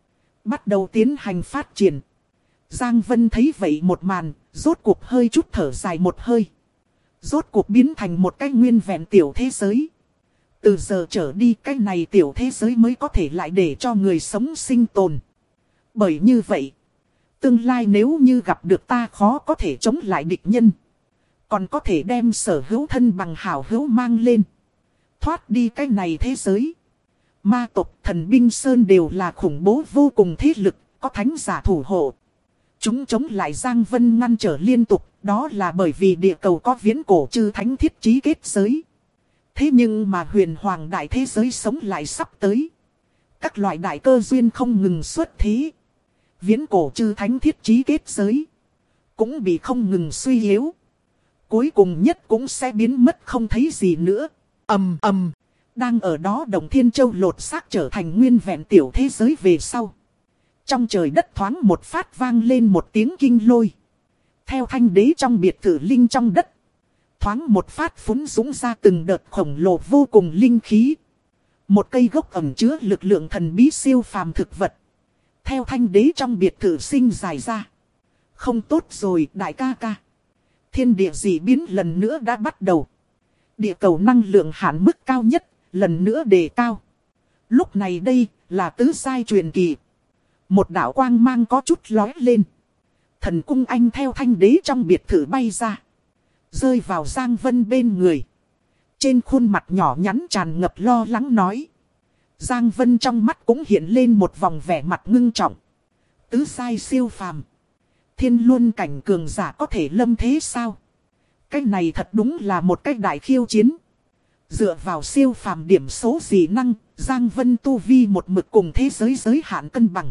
bắt đầu tiến hành phát triển. Giang Vân thấy vậy một màn, rốt cuộc hơi chút thở dài một hơi. Rốt cuộc biến thành một cái nguyên vẹn tiểu thế giới. Từ giờ trở đi cái này tiểu thế giới mới có thể lại để cho người sống sinh tồn. Bởi như vậy, tương lai nếu như gặp được ta khó có thể chống lại địch nhân. Còn có thể đem sở hữu thân bằng hảo hữu mang lên. Thoát đi cái này thế giới. Ma tộc thần binh sơn đều là khủng bố vô cùng thế lực, có thánh giả thủ hộ. Chúng chống lại Giang Vân ngăn trở liên tục, đó là bởi vì địa cầu có viễn cổ chư thánh thiết trí kết giới. Thế nhưng mà huyền hoàng đại thế giới sống lại sắp tới. Các loại đại cơ duyên không ngừng xuất thế. Viễn cổ chư thánh thiết trí kết giới cũng bị không ngừng suy yếu. Cuối cùng nhất cũng sẽ biến mất không thấy gì nữa. Ầm ầm. Đang ở đó Đồng Thiên Châu lột xác trở thành nguyên vẹn tiểu thế giới về sau. Trong trời đất thoáng một phát vang lên một tiếng kinh lôi. Theo thanh đế trong biệt thự linh trong đất. Thoáng một phát phúng dũng ra từng đợt khổng lồ vô cùng linh khí. Một cây gốc ẩn chứa lực lượng thần bí siêu phàm thực vật. Theo thanh đế trong biệt thự sinh dài ra. Không tốt rồi đại ca ca. Thiên địa dị biến lần nữa đã bắt đầu. Địa cầu năng lượng hạn mức cao nhất, lần nữa đề cao. Lúc này đây là tứ giai truyền kỳ. Một đạo quang mang có chút lói lên. Thần cung anh theo thanh đế trong biệt thự bay ra. Rơi vào Giang Vân bên người. Trên khuôn mặt nhỏ nhắn tràn ngập lo lắng nói. Giang Vân trong mắt cũng hiện lên một vòng vẻ mặt ngưng trọng. Tứ giai siêu phàm. Thiên luân cảnh cường giả có thể lâm thế sao? Cái này thật đúng là một cái đại khiêu chiến. Dựa vào siêu phàm điểm số dị năng, Giang Vân tu vi một mực cùng thế giới giới hạn cân bằng.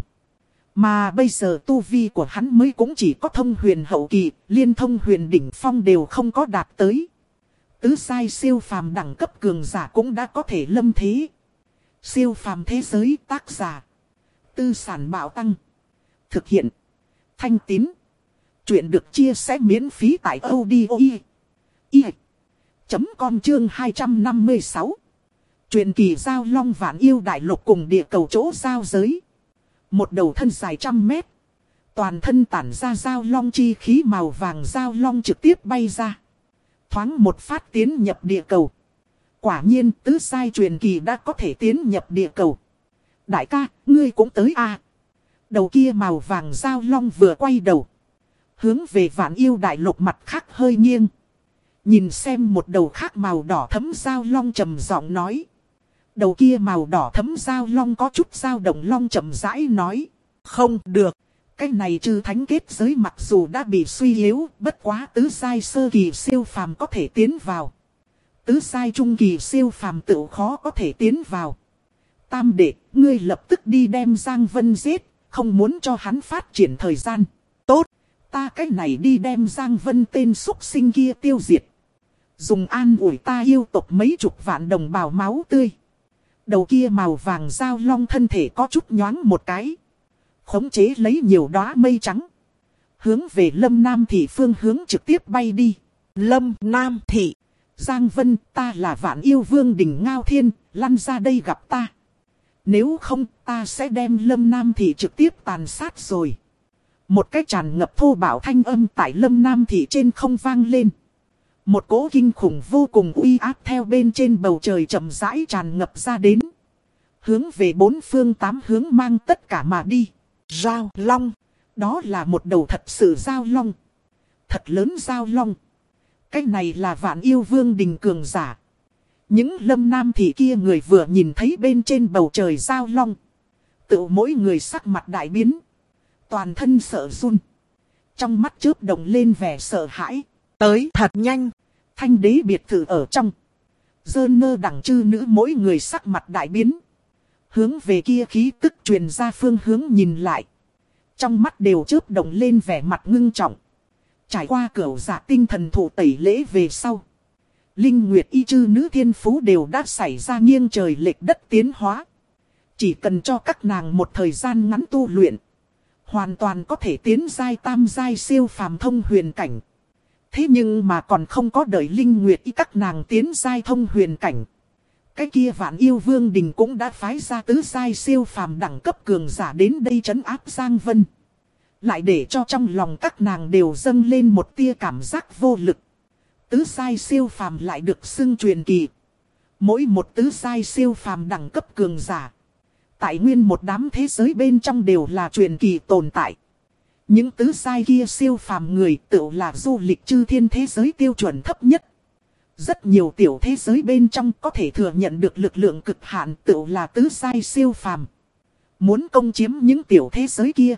Mà bây giờ tu vi của hắn mới cũng chỉ có thông huyền hậu kỳ, liên thông huyền đỉnh phong đều không có đạt tới. Tứ giai siêu phàm đẳng cấp cường giả cũng đã có thể lâm thế. Siêu phàm thế giới tác giả. Tư sản bảo tăng. Thực hiện. Thanh Tín. Chuyện được chia sẻ miễn phí tại audio.com chương 256. Truyền kỳ giao long vạn yêu đại lục cùng địa cầu chỗ giao giới. Một đầu thân dài 100 mét. Toàn thân tản ra giao long chi khí màu vàng giao long trực tiếp bay ra. Thoáng một phát tiến nhập địa cầu. Quả nhiên tứ giai truyền kỳ đã có thể tiến nhập địa cầu. Đại ca, ngươi cũng tới à. Đầu kia màu vàng giao long vừa quay đầu. Hướng về vạn yêu đại lục mặt khác hơi nghiêng. Nhìn xem một đầu khác màu đỏ thấm giao long trầm giọng nói. Đầu kia màu đỏ thấm giao long có chút dao động long chậm rãi nói. Không được. Cái này chư thánh kết giới mặc dù đã bị suy yếu. Bất quá tứ giai sơ kỳ siêu phàm có thể tiến vào. Tứ giai trung kỳ siêu phàm tự khó có thể tiến vào. Tam đệ, ngươi lập tức đi đem Giang Vân giết. Không muốn cho hắn phát triển thời gian. Tốt. Ta cái này đi đem Giang Vân tên súc sinh kia tiêu diệt. Dùng an ủi ta yêu tộc mấy chục vạn đồng bào máu tươi. Đầu kia màu vàng giao long thân thể có chút nhoáng một cái. Khống chế lấy nhiều đóa mây trắng. Hướng về Lâm Nam Thị phương hướng trực tiếp bay đi. Lâm Nam Thị. Giang Vân, ta là Vạn Yêu Vương đỉnh Ngao Thiên, lăn ra đây gặp ta. Nếu không ta sẽ đem Lâm Nam Thị trực tiếp tàn sát rồi. Một cái tràn ngập thô bạo thanh âm tại Lâm Nam Thị trên không vang lên. Một cỗ kinh khủng vô cùng uy áp theo bên trên bầu trời chậm rãi tràn ngập ra đến. Hướng về bốn phương tám hướng mang tất cả mà đi. Giao long. Đó là một đầu thật sự giao long. Thật lớn giao long. Cái này là Vạn Yêu Vương đình cường giả. Những Lâm Nam Thị kia người vừa nhìn thấy bên trên bầu trời giao long. Tự mỗi người sắc mặt đại biến. Toàn thân sợ run. Trong mắt chớp động lên vẻ sợ hãi. Tới thật nhanh. Thanh đế biệt thự ở trong. Dơn nơ đẳng chư nữ mỗi người sắc mặt đại biến. Hướng về kia khí tức truyền ra phương hướng nhìn lại. Trong mắt đều chớp động lên vẻ mặt ngưng trọng. Trải qua cửu giả tinh thần thụ tẩy lễ về sau. Linh Nguyệt y chư nữ thiên phú đều đã xảy ra nghiêng trời lệch đất tiến hóa. Chỉ cần cho các nàng một thời gian ngắn tu luyện. Hoàn toàn có thể tiến giai tam giai siêu phàm thông huyền cảnh. Thế nhưng mà còn không có đợi Linh Nguyệt y các nàng tiến giai thông huyền cảnh. Cái kia Vạn Yêu Vương Đình cũng đã phái ra tứ giai siêu phàm đẳng cấp cường giả đến đây trấn áp Giang Vân. Lại để cho trong lòng các nàng đều dâng lên một tia cảm giác vô lực. Tứ giai siêu phàm lại được xưng truyền kỳ. Mỗi một tứ giai siêu phàm đẳng cấp cường giả, tại nguyên một đám thế giới bên trong đều là truyền kỳ tồn tại. Những tứ giai kia siêu phàm người tự là du lịch chư thiên thế giới tiêu chuẩn thấp nhất. Rất nhiều tiểu thế giới bên trong có thể thừa nhận được lực lượng cực hạn tự là tứ giai siêu phàm. Muốn công chiếm những tiểu thế giới kia,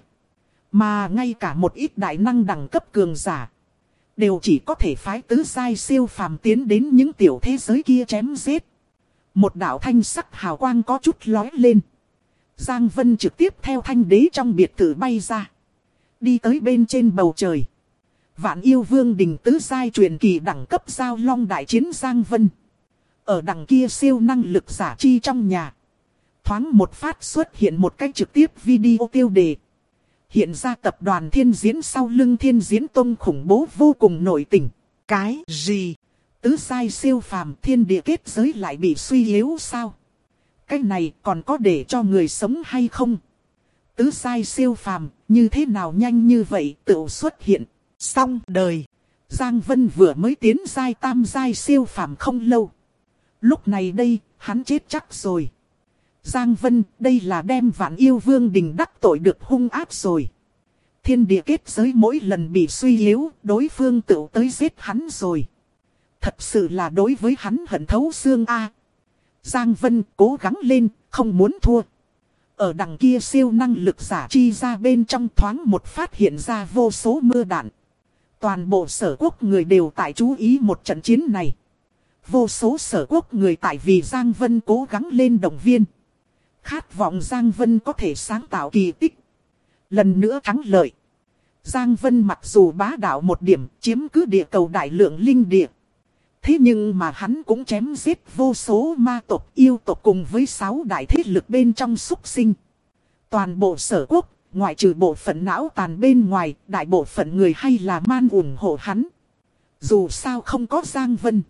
mà ngay cả một ít đại năng đẳng cấp cường giả, đều chỉ có thể phái tứ giai siêu phàm tiến đến những tiểu thế giới kia chém giết. Một đạo thanh sắc hào quang có chút lói lên. Giang Vân trực tiếp theo thanh đế trong biệt thự bay ra. Đi tới bên trên bầu trời. Vạn Yêu Vương Đình tứ giai truyền kỳ đẳng cấp giao long đại chiến Giang Vân. Ở đằng kia siêu năng lực giả chi trong nhà. Thoáng một phát xuất hiện một cách trực tiếp video tiêu đề. Hiện ra tập đoàn Thiên Diễn sau lưng Thiên Diễn Tông khủng bố vô cùng nổi tình. Cái gì? Tứ giai siêu phàm thiên địa kết giới lại bị suy yếu sao? Cái này còn có để cho người sống hay không? Tứ giai siêu phàm như thế nào nhanh như vậy tự xuất hiện. Xong đời. Giang Vân vừa mới tiến giai tam giai siêu phàm không lâu. Lúc này đây, hắn chết chắc rồi. Giang Vân, đây là đem Vạn Yêu Vương Đình đắc tội được hung ác rồi. Thiên địa kết giới mỗi lần bị suy yếu, đối phương tự tới giết hắn rồi. Thật sự là đối với hắn hận thấu xương a. Giang Vân cố gắng lên, không muốn thua. Ở đằng kia siêu năng lực giả chi ra bên trong thoáng một phát hiện ra vô số mưa đạn. Toàn bộ Sở Quốc người đều tại chú ý một trận chiến này. Vô số Sở Quốc người tại vì Giang Vân cố gắng lên động viên. Khát vọng Giang Vân có thể sáng tạo kỳ tích. Lần nữa thắng lợi. Giang Vân mặc dù bá đạo một điểm chiếm cứ địa cầu đại lượng linh địa. Thế nhưng mà hắn cũng chém giết vô số ma tộc yêu tộc cùng với 6 đại thế lực bên trong súc sinh. Toàn bộ Sở Quốc, ngoại trừ bộ phận não tàn bên ngoài, đại bộ phận người hay là man ủng hộ hắn. Dù sao không có Giang Vân,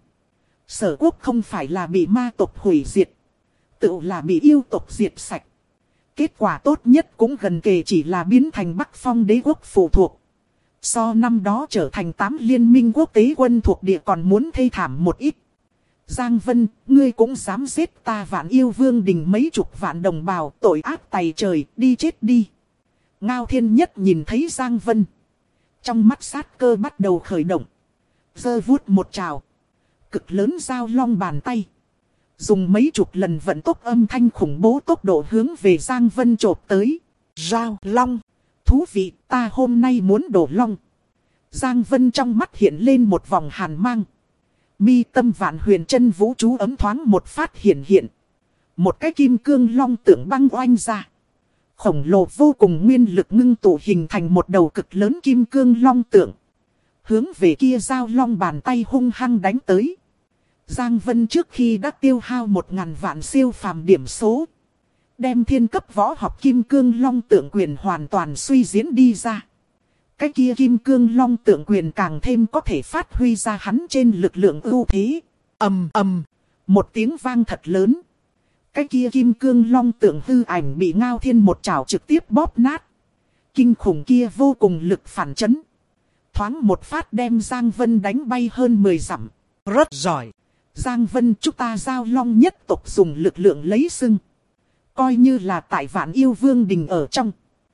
Sở Quốc không phải là bị ma tộc hủy diệt, tự là bị yêu tộc diệt sạch. Kết quả tốt nhất cũng gần kề chỉ là biến thành Bắc Phong đế quốc phụ thuộc. So năm đó trở thành 8 liên minh quốc tế quân thuộc địa còn muốn thê thảm một ít. Giang Vân, ngươi cũng dám giết ta Vạn Yêu Vương Đình mấy chục vạn đồng bào, tội ác tày trời, đi chết đi. Ngao Thiên Nhất nhìn thấy Giang Vân. Trong mắt sát cơ bắt đầu khởi động. Giơ vuốt một trào. Cực lớn dao long bàn tay. Dùng mấy chục lần vận tốc âm thanh khủng bố tốc độ hướng về Giang Vân chộp tới. Dao long. Thú vị, ta hôm nay muốn đổ long. Giang Vân trong mắt hiện lên một vòng hàn mang. Mi tâm Vạn Huyền Chân Vũ chú ấm thoáng một phát hiện. Một cái kim cương long tượng băng oanh ra. Khổng lồ vô cùng nguyên lực ngưng tụ hình thành một đầu cực lớn kim cương long tượng. Hướng về kia dao long bàn tay hung hăng đánh tới. Giang Vân trước khi đã tiêu hao 1000 vạn siêu phàm điểm số. Đem thiên cấp võ học kim cương long tượng quyền hoàn toàn suy diễn đi ra. Cái kia kim cương long tượng quyền càng thêm có thể phát huy ra hắn trên lực lượng ưu thế. Ầm ầm. Một tiếng vang thật lớn. Cái kia kim cương long tượng hư ảnh bị Ngao Thiên một chảo trực tiếp bóp nát. Kinh khủng kia vô cùng lực phản chấn. Thoáng một phát đem Giang Vân đánh bay hơn 10 dặm. Rất giỏi. Giang Vân chúng ta giao long nhất tộc dùng lực lượng lấy xưng. Coi như là tại Vạn Yêu Vương Đình ở trong.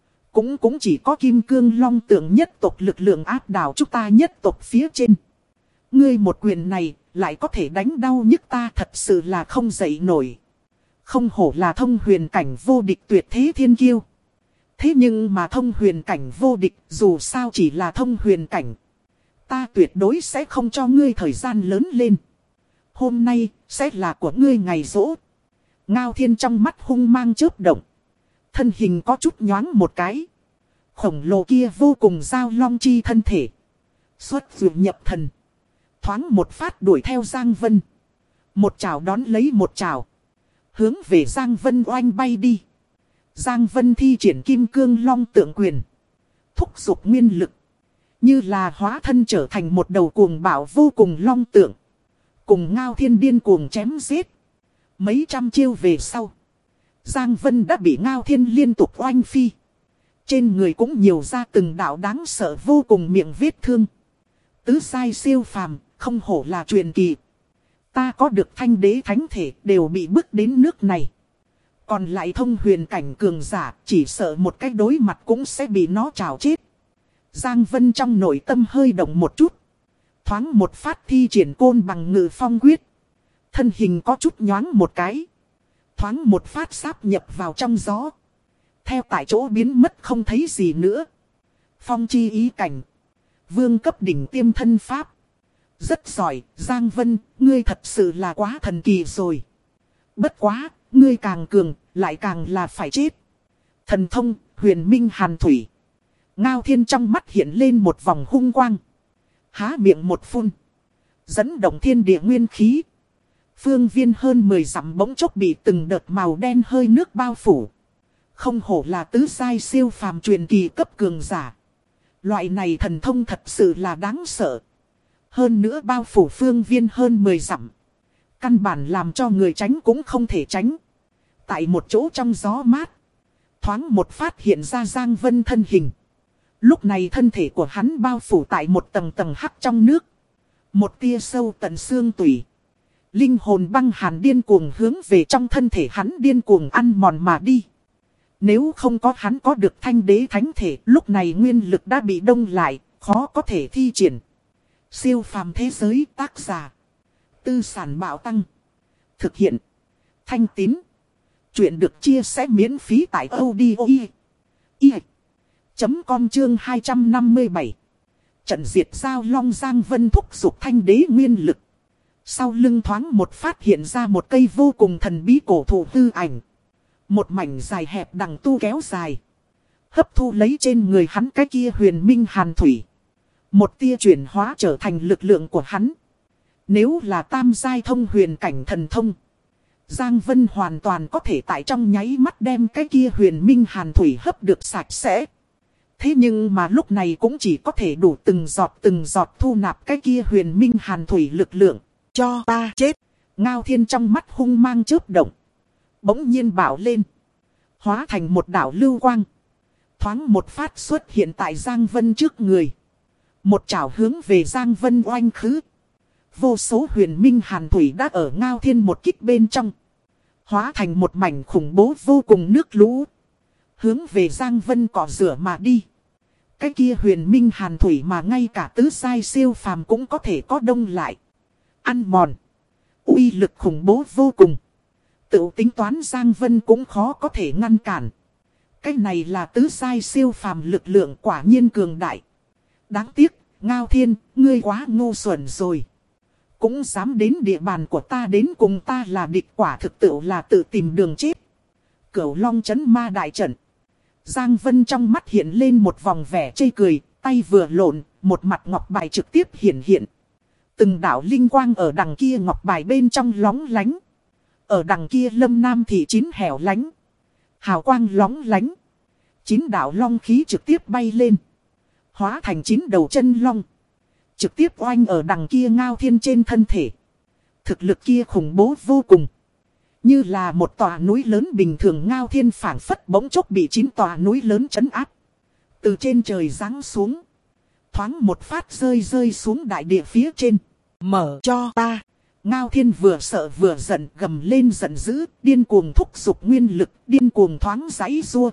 Cũng chỉ có kim cương long tượng nhất tộc lực lượng áp đảo chúng ta nhất tộc phía trên. Ngươi một quyền này lại có thể đánh đau nhức ta thật sự là không dậy nổi. Không hổ là thông huyền cảnh vô địch tuyệt thế thiên kiêu. Thế nhưng mà thông huyền cảnh vô địch dù sao chỉ là thông huyền cảnh. Ta tuyệt đối sẽ không cho ngươi thời gian lớn lên. Hôm nay sẽ là của ngươi ngày rỗ. Ngao Thiên trong mắt hung mang chớp động. Thân hình có chút nhoáng một cái. Khổng lồ kia vô cùng giao long chi thân thể. Xuất dụ nhập thần. Thoáng một phát đuổi theo Giang Vân. Một chảo đón lấy một chảo. Hướng về Giang Vân oanh bay đi. Giang Vân thi triển kim cương long tượng quyền. Thúc giục nguyên lực. Như là hóa thân trở thành một đầu cuồng bạo vô cùng long tượng. Cùng Ngao Thiên điên cuồng chém giết. Mấy trăm chiêu về sau, Giang Vân đã bị Ngao Thiên liên tục oanh phi. Trên người cũng nhiều ra từng đạo đáng sợ vô cùng miệng vết thương. Tứ sai siêu phàm, không hổ là truyền kỳ. Ta có được thanh đế thánh thể đều bị bước đến nước này. Còn lại thông huyền cảnh cường giả, chỉ sợ một cái đối mặt cũng sẽ bị nó trào chết. Giang Vân trong nội tâm hơi động một chút. Thoáng một phát thi triển côn bằng ngự phong quyết. Thân hình có chút nhoáng một cái. Thoáng một phát sáp nhập vào trong gió. Theo tại chỗ biến mất không thấy gì nữa. Phong chi ý cảnh. Vương cấp đỉnh tiêm thân pháp. Rất giỏi, Giang Vân, ngươi thật sự là quá thần kỳ rồi. Bất quá, ngươi càng cường, lại càng là phải chết. Thần thông, huyền minh hàn thủy. Ngao Thiên trong mắt hiện lên một vòng hung quang. Há miệng một phun. Dẫn động thiên địa nguyên khí. Phương viên hơn 10 dặm bỗng chốc bị từng đợt màu đen hơi nước bao phủ. Không hổ là tứ sai siêu phàm truyền kỳ cấp cường giả. Loại này thần thông thật sự là đáng sợ. Hơn nữa bao phủ phương viên hơn 10 dặm. Căn bản làm cho người tránh cũng không thể tránh. Tại một chỗ trong gió mát. Thoáng một phát hiện ra Giang Vân thân hình. Lúc này thân thể của hắn bao phủ tại một tầng tầng hắc trong nước. Một tia sâu tận xương tủy. Linh hồn băng hàn điên cuồng hướng về trong thân thể hắn điên cuồng ăn mòn mà đi. Nếu không có hắn có được thanh đế thánh thể, lúc này nguyên lực đã bị đông lại, khó có thể thi triển. Siêu phàm thế giới tác giả. Tư sản bảo tăng. Thực hiện. Thanh Tín. Chuyện được chia sẻ miễn phí tại audio.com chương 257. Trận diệt giao long Giang Vân thúc giục thanh đế nguyên lực. Sau lưng thoáng một phát hiện ra một cây vô cùng thần bí cổ thụ hư ảnh. Một mảnh dài hẹp đằng tu kéo dài. Hấp thu lấy trên người hắn cái kia huyền minh hàn thủy. Một tia chuyển hóa trở thành lực lượng của hắn. Nếu là tam giai thông huyền cảnh thần thông. Giang Vân hoàn toàn có thể tại trong nháy mắt đem cái kia huyền minh hàn thủy hấp được sạch sẽ. Thế nhưng mà lúc này cũng chỉ có thể đủ từng giọt thu nạp cái kia huyền minh hàn thủy lực lượng. Cho ta chết. Ngao Thiên trong mắt hung mang chớp động. Bỗng nhiên bảo lên. Hóa thành một đảo lưu quang. Thoáng một phát xuất hiện tại Giang Vân trước người. Một chảo hướng về Giang Vân oanh khứ. Vô số huyền minh hàn thủy đã ở Ngao Thiên một kích bên trong. Hóa thành một mảnh khủng bố vô cùng nước lũ. Hướng về Giang Vân cọ rửa mà đi. Cái kia huyền minh hàn thủy mà ngay cả tứ sai siêu phàm cũng có thể có đông lại. Ăn mòn. Uy lực khủng bố vô cùng. Tự tính toán Giang Vân cũng khó có thể ngăn cản. Cái này là tứ sai siêu phàm lực lượng quả nhiên cường đại. Đáng tiếc, Ngao Thiên, ngươi quá ngu xuẩn rồi. Cũng dám đến địa bàn của ta đến cùng ta là địch, quả thực tự là tự tìm đường chết. Cửu Long Chấn Ma đại trận. Giang Vân trong mắt hiện lên một vòng vẻ chê cười, tay vừa lộn, một mặt ngọc bài trực tiếp hiện hiện. Từng đạo linh quang ở đằng kia ngọc bài bên trong lóng lánh. Ở đằng kia Lâm Nam thị chín hẻo lánh. Hào quang lóng lánh. 9 đạo long khí trực tiếp bay lên. Hóa thành 9 đầu chân long. Trực tiếp oanh ở đằng kia Ngao Thiên trên thân thể. Thực lực kia khủng bố vô cùng. Như là một tòa núi lớn bình thường, Ngao Thiên phảng phất bỗng chốc bị 9 tòa núi lớn trấn áp. Từ trên trời giáng xuống. Thoáng một phát rơi xuống đại địa phía trên. Mở cho ta. Ngao Thiên vừa sợ vừa giận, gầm lên giận dữ, điên cuồng thúc giục nguyên lực, điên cuồng thoáng giãy giụa.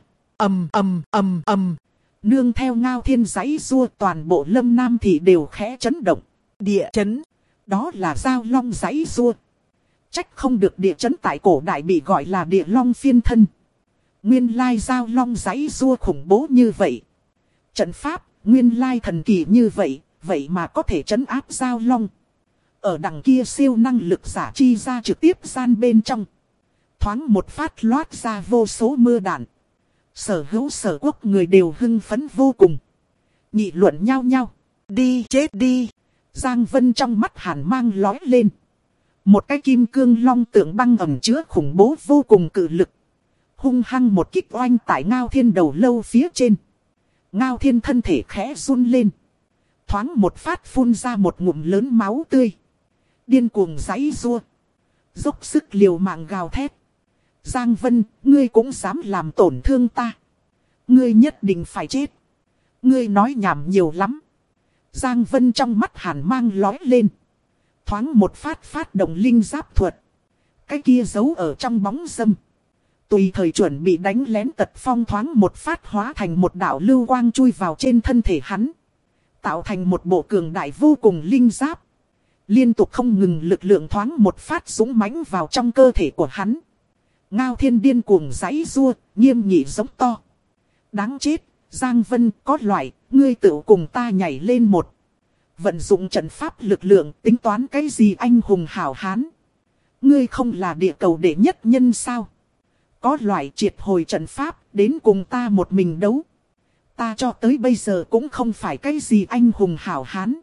Ầm. Nương theo Ngao Thiên giãy giụa, toàn bộ Lâm Nam thị đều khẽ chấn động. Địa chấn, đó là giao long giãy giụa. Trách không được địa chấn tại cổ đại bị gọi là địa long phiên thân. Nguyên lai giao long giãy giụa khủng bố như vậy. Trận pháp, nguyên lai thần kỳ như vậy, vậy mà có thể trấn áp giao long. Ở đằng kia siêu năng lực giả chi ra trực tiếp gian bên trong. Thoáng một phát loát ra vô số mưa đạn. Sở hữu sở quốc người đều hưng phấn vô cùng. Nghị luận nhau nhau. Đi chết đi. Giang Vân trong mắt hàn mang lói lên. Một cái kim cương long tượng băng ẩm chứa khủng bố vô cùng cự lực. Hung hăng một kích oanh tại Ngao Thiên đầu lâu phía trên. Ngao Thiên thân thể khẽ run lên. Thoáng một phát phun ra một ngụm lớn máu tươi. Điên cuồng giãy giụa. Dốc sức liều mạng gào thét. Giang Vân, ngươi cũng dám làm tổn thương ta. Ngươi nhất định phải chết. Ngươi nói nhảm nhiều lắm. Giang Vân trong mắt hàn mang lói lên. Thoáng một phát động linh giáp thuật. Cái kia giấu ở trong bóng râm. Tùy thời chuẩn bị đánh lén Tật Phong thoáng một phát hóa thành một đạo lưu quang chui vào trên thân thể hắn. Tạo thành một bộ cường đại vô cùng linh giáp. Liên tục không ngừng lực lượng thoáng một phát dũng mãnh vào trong cơ thể của hắn. Ngao Thiên điên cuồng giãy giụa, nghiêm nghị giống to. Đáng chết, Giang Vân có loại, ngươi tự cùng ta nhảy lên một. Vận dụng trận pháp lực lượng tính toán cái gì anh hùng hảo hán. Ngươi không là địa cầu đệ nhất nhân sao? Có loại triệt hồi trận pháp, đến cùng ta một mình đấu. Ta cho tới bây giờ cũng không phải cái gì anh hùng hảo hán.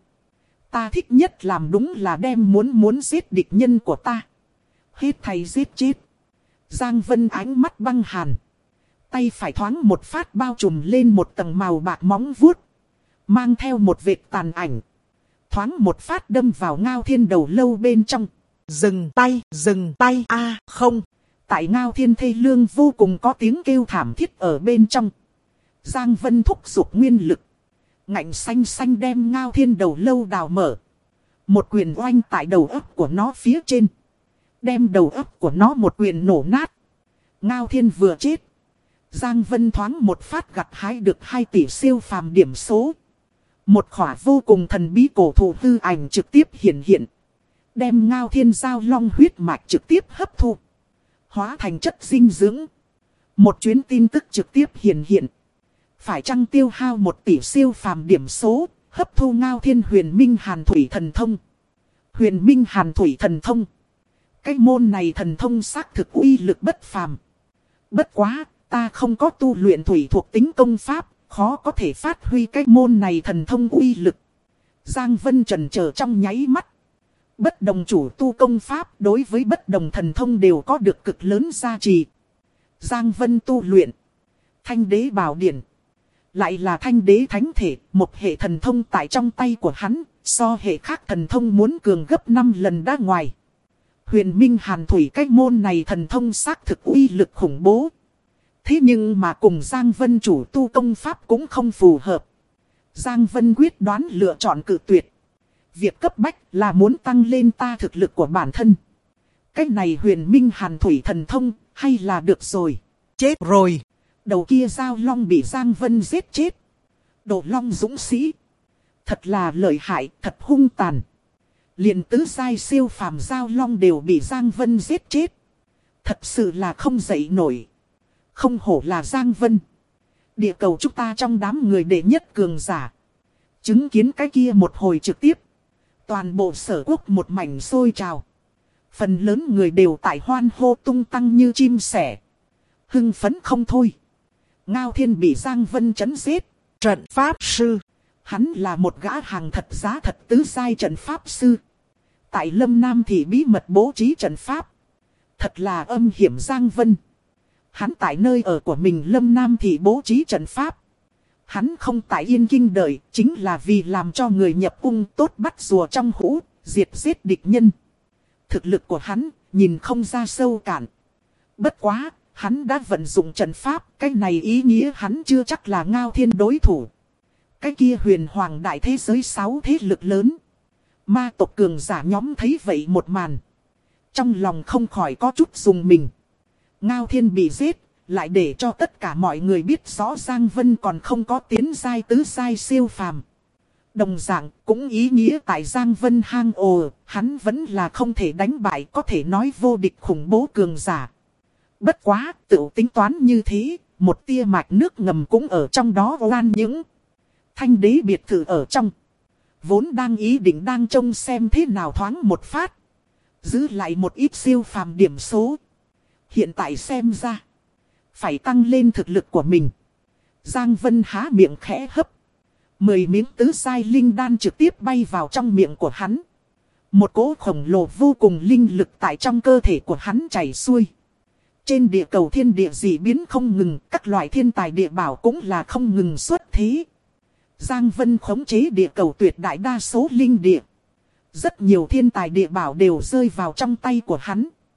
Ta thích nhất làm đúng là đem muốn giết địch nhân của ta. Hết thầy giết chết. Giang Vân ánh mắt băng hàn. Tay phải thoáng một phát bao trùm lên một tầng màu bạc móng vuốt. Mang theo một vệt tàn ảnh. Thoáng một phát đâm vào Ngao Thiên đầu lâu bên trong. Dừng tay, không. Tại Ngao Thiên thê lương vô cùng có tiếng kêu thảm thiết ở bên trong. Giang Vân thúc giục nguyên lực. Ngạnh xanh xanh đem Ngao Thiên đầu lâu đào mở. Một quyền oanh tại đầu óc của nó phía trên. Đem đầu óc của nó một quyền nổ nát. Ngao Thiên vừa chết. Giang Vân thoáng một phát gặt hái được 2 tỷ siêu phàm điểm số. Một khỏa vô cùng thần bí cổ thụ hư ảnh trực tiếp hiện. Đem Ngao Thiên giao long huyết mạch trực tiếp hấp thu. Hóa thành chất dinh dưỡng. Một chuyến tin tức trực tiếp hiện. Phải chăng tiêu hao 1 tỷ siêu phàm điểm số, hấp thu Ngao Thiên huyền minh hàn thủy thần thông. Huyền minh hàn thủy thần thông. Cái môn này thần thông xác thực uy lực bất phàm. Bất quá, ta không có tu luyện thủy thuộc tính công pháp, khó có thể phát huy cái môn này thần thông uy lực. Giang Vân chần chờ trong nháy mắt. Bất đồng chủ tu công pháp đối với bất đồng thần thông đều có được cực lớn gia trì. Giang Vân tu luyện Thanh Đế Bảo Điển. Lại là Thanh Đế Thánh Thể, một hệ thần thông tại trong tay của hắn, so hệ khác thần thông muốn cường gấp 5 lần đã ngoài. Huyền Minh Hàn Thủy cái môn này thần thông xác thực uy lực khủng bố. Thế nhưng mà cùng Giang Vân chủ tu công pháp cũng không phù hợp. Giang Vân quyết đoán lựa chọn cự tuyệt. Việc cấp bách là muốn tăng lên ta thực lực của bản thân. Cái này Huyền Minh Hàn Thủy thần thông hay là được rồi. Chết rồi. Đầu kia Giao Long bị Giang Vân giết chết. Đồ Long dũng sĩ. Thật là lợi hại, thật hung tàn. Liền tứ giai siêu phàm Giao Long đều bị Giang Vân giết chết. Thật sự là không dậy nổi. Không hổ là Giang Vân. Địa cầu chúng ta trong đám người đệ nhất cường giả. Chứng kiến cái kia một hồi trực tiếp. Toàn bộ sở quốc một mảnh sôi trào. Phần lớn người đều tại hoan hô tung tăng như chim sẻ. Hưng phấn không thôi. Ngao Thiên bị Giang Vân chấn giết. Trận pháp sư. Hắn là một gã hàng thật giá thật tứ giai trận pháp sư. Tại Lâm Nam thì bí mật bố trí trận pháp. Thật là âm hiểm Giang Vân. Hắn tại nơi ở của mình Lâm Nam thì bố trí trận pháp. Hắn không tại Yên Kinh đợi, chính là vì làm cho người nhập cung tốt bắt rùa trong hũ, diệt giết địch nhân. Thực lực của hắn, nhìn không ra sâu cạn. Bất quá, hắn đã vận dụng trận pháp, cái này ý nghĩa hắn chưa chắc là Ngao Thiên đối thủ. Cái kia huyền hoàng đại thế giới 6 thế lực lớn. Ma tộc cường giả nhóm thấy vậy một màn. Trong lòng không khỏi có chút rùng mình. Ngao Thiên bị giết, lại để cho tất cả mọi người biết rõ Giang Vân còn không có tiến giai tứ giai siêu phàm. Đồng dạng cũng ý nghĩa tại Giang Vân hang ồ, hắn vẫn là không thể đánh bại, có thể nói vô địch khủng bố cường giả. Bất quá, tự tính toán như thế, một tia mạch nước ngầm cũng ở trong đó oan những. Thanh Đế biệt thự ở trong. Vốn đang ý định đang trông xem thế nào thoáng một phát. Giữ lại một ít siêu phàm điểm số. Hiện tại xem ra. Phải tăng lên thực lực của mình. Giang Vân há miệng khẽ hấp. 10 miếng tứ giai linh đan trực tiếp bay vào trong miệng của hắn. Một cỗ khổng lồ vô cùng linh lực tại trong cơ thể của hắn chảy xuôi. Trên địa cầu thiên địa dị biến không ngừng, các loại thiên tài địa bảo cũng là không ngừng xuất thế. Giang Vân khống chế địa cầu tuyệt đại đa số linh địa. Rất nhiều thiên tài địa bảo đều rơi vào trong tay của hắn.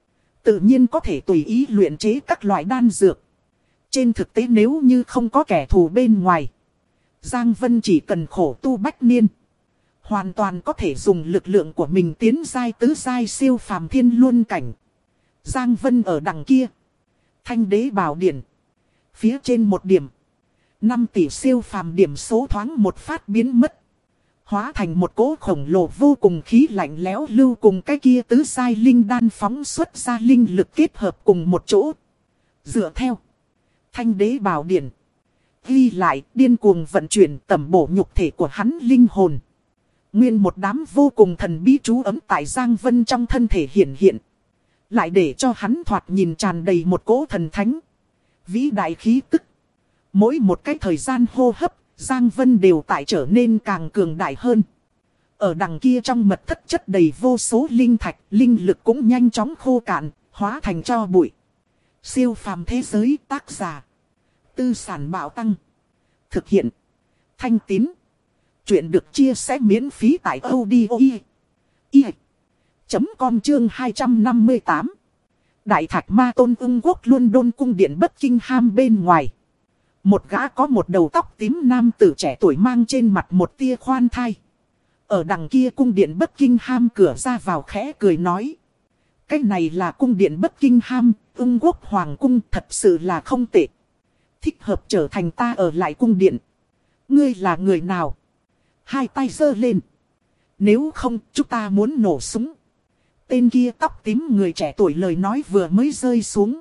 tự nhiên có thể tùy ý luyện chế các loại đan dược. Trên thực tế nếu như không có kẻ thù bên ngoài, Giang Vân chỉ cần khổ tu bách niên, hoàn toàn có thể dùng lực lượng của mình tiến giai tứ giai siêu phàm thiên luân cảnh. Giang Vân ở đằng kia, Thanh Đế Bảo Điển, phía trên một điểm, 5 tỷ siêu phàm điểm số thoáng một phát biến mất, hóa thành một cỗ khổng lồ vô cùng khí lạnh lẽo lưu cùng cái kia tứ giai linh đan phóng xuất ra linh lực kết hợp cùng một chỗ. Dựa theo Thanh Đế Bảo Điển ghi lại, điên cuồng vận chuyển tẩm bổ nhục thể của hắn linh hồn. Nguyên một đám vô cùng thần bí chú ấm tại Giang Vân trong thân thể hiện hiện, lại để cho hắn thoạt nhìn tràn đầy một cỗ thần thánh vĩ đại khí tức. Mỗi một cái thời gian hô hấp, Giang Vân đều tại trở nên càng cường đại hơn. Ở đằng kia trong mật thất chất đầy vô số linh thạch, linh lực cũng nhanh chóng khô cạn, hóa thành tro bụi. Siêu phàm thế giới, tác giả Tư Sản Bạo Tăng, thực hiện Thanh Tín. Chuyện được chia sẻ miễn phí tại audio.com chương 258. Đại Thạch Ma Tôn Ưng Quốc London cung điện Buckingham bên ngoài. Một gã có một đầu tóc tím nam tử trẻ tuổi mang trên mặt một tia khoan thai. Ở đằng kia cung điện Buckingham cửa ra vào khẽ cười nói: cái này là cung điện Buckingham, Ưng Quốc Hoàng cung, thật sự là không tệ. Thích hợp trở thành ta ở lại cung điện. Ngươi là người nào? Hai tay giơ lên. Nếu không, chúng ta muốn nổ súng. Tên kia tóc tím người trẻ tuổi lời nói vừa mới rơi xuống.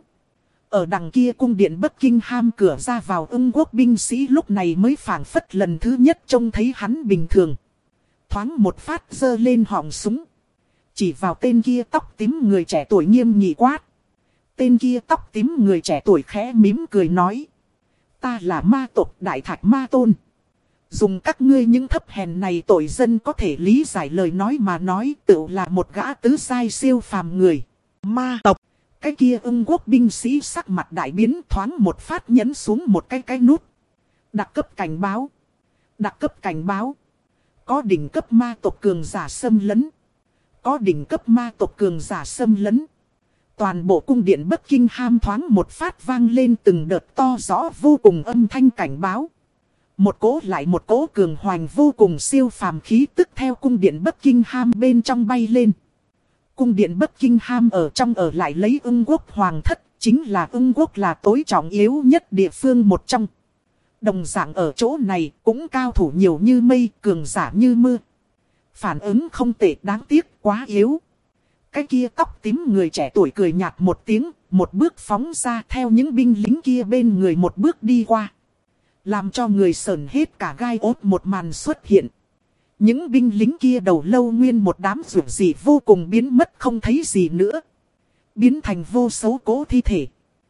Ở đằng kia cung điện Buckingham cửa ra vào Ưng Quốc binh sĩ lúc này mới phảng phất lần thứ nhất trông thấy hắn bình thường. Thoáng một phát giơ lên họng súng, chỉ vào tên kia tóc tím người trẻ tuổi nghiêm nghị quát. Tên kia tóc tím người trẻ tuổi khẽ mím cười nói: ta là ma tộc Đại Thạch Ma Tôn. Dùng các ngươi những thấp hèn này tội dân có thể lý giải lời nói mà nói, tự là một gã tứ giai siêu phàm người. Ma tộc. Cái kia Ưng Quốc binh sĩ sắc mặt đại biến, thoáng một phát nhấn xuống một cái nút. Đặc cấp cảnh báo. Đặc cấp cảnh báo. Có đỉnh cấp ma tộc cường giả xâm lấn. Có đỉnh cấp ma tộc cường giả xâm lấn. Toàn bộ cung điện Buckingham thoáng một phát vang lên từng đợt to rõ vô cùng âm thanh cảnh báo. Một cỗ lại một cỗ cường hoành vô cùng siêu phàm khí tức theo cung điện Buckingham bên trong bay lên. Cung điện Buckingham ở trong ở lại lấy Ưng Quốc Hoàng thất, chính là Ưng Quốc là tối trọng yếu nhất địa phương một trong. Đồng dạng ở chỗ này cũng cao thủ nhiều như mây, cường giả như mưa. Phản ứng không tệ, đáng tiếc quá yếu. Cái kia tóc tím người trẻ tuổi cười nhạt một tiếng, một bước phóng ra theo những binh lính kia bên người một bước đi qua. Làm cho người sởn hết cả gai ốt một màn xuất hiện. Những binh lính kia đầu lâu nguyên một đám rủi dị vô cùng biến mất không thấy gì nữa. Biến thành vô số cố thi thể.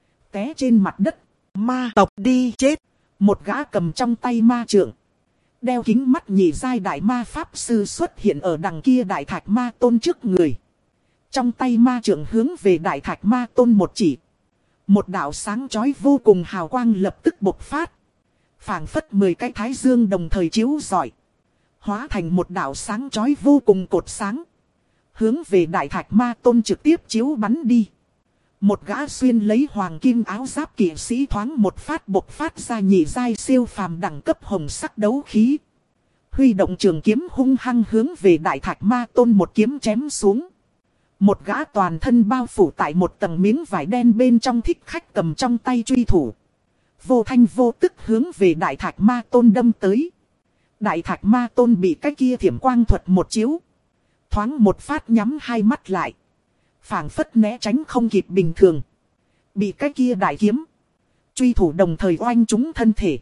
Té trên mặt đất. Ma tộc đi chết. Một gã cầm trong tay ma trượng, đeo kính mắt nhị giai đại ma pháp sư xuất hiện ở đằng kia Đại Thạch Ma Tôn trước người. Trong tay ma trượng hướng về Đại Thạch Ma Tôn một chỉ. Một đạo sáng chói vô cùng hào quang lập tức bộc phát. Phảng phất 10 cái thái dương đồng thời chiếu rọi, hóa thành một đạo sáng chói vô cùng cột sáng. Hướng về Đại Thạch Ma Tôn trực tiếp chiếu bắn đi. Một gã xuyên lấy hoàng kim áo giáp kỵ sĩ thoáng một phát bộc phát ra nhị giai siêu phàm đẳng cấp hồng sắc đấu khí. Huy động trường kiếm hung hăng hướng về Đại Thạch Ma Tôn một kiếm chém xuống. Một gã toàn thân bao phủ tại một tầng miếng vải đen bên trong thích khách cầm trong tay truy thủ. Vô thanh vô tức hướng về Đại Thạch Ma Tôn đâm tới. Đại Thạch Ma Tôn bị cái kia thiểm quang thuật một chiếu. Thoáng một phát nhắm hai mắt lại. Phảng phất né tránh không kịp bình thường. Bị cái kia đại kiếm truy thủ đồng thời oanh trúng thân thể.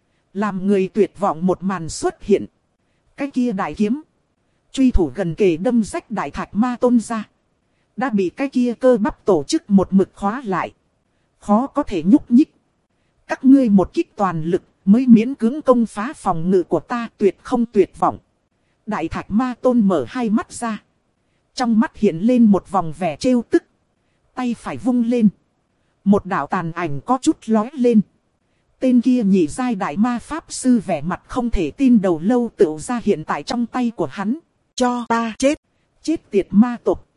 Làm người tuyệt vọng một màn xuất hiện. Cái kia đại kiếm truy thủ gần kề đâm rách Đại Thạch Ma Tôn ra. Đã bị cái kia cơ bắp tổ chức một mực khóa lại. Khó có thể nhúc nhích. Các ngươi một kích toàn lực mới miễn cưỡng công phá phòng ngự của ta, tuyệt không tuyệt vọng. Đại Thạch Ma Tôn mở hai mắt ra. Trong mắt hiện lên một vòng vẻ trêu tức. Tay phải vung lên. Một đạo tàn ảnh có chút lói lên. Tên kia nhị giai đại ma pháp sư vẻ mặt không thể tin đầu lâu tựu ra hiện tại trong tay của hắn. Cho ta chết. Chết tiệt ma tộc.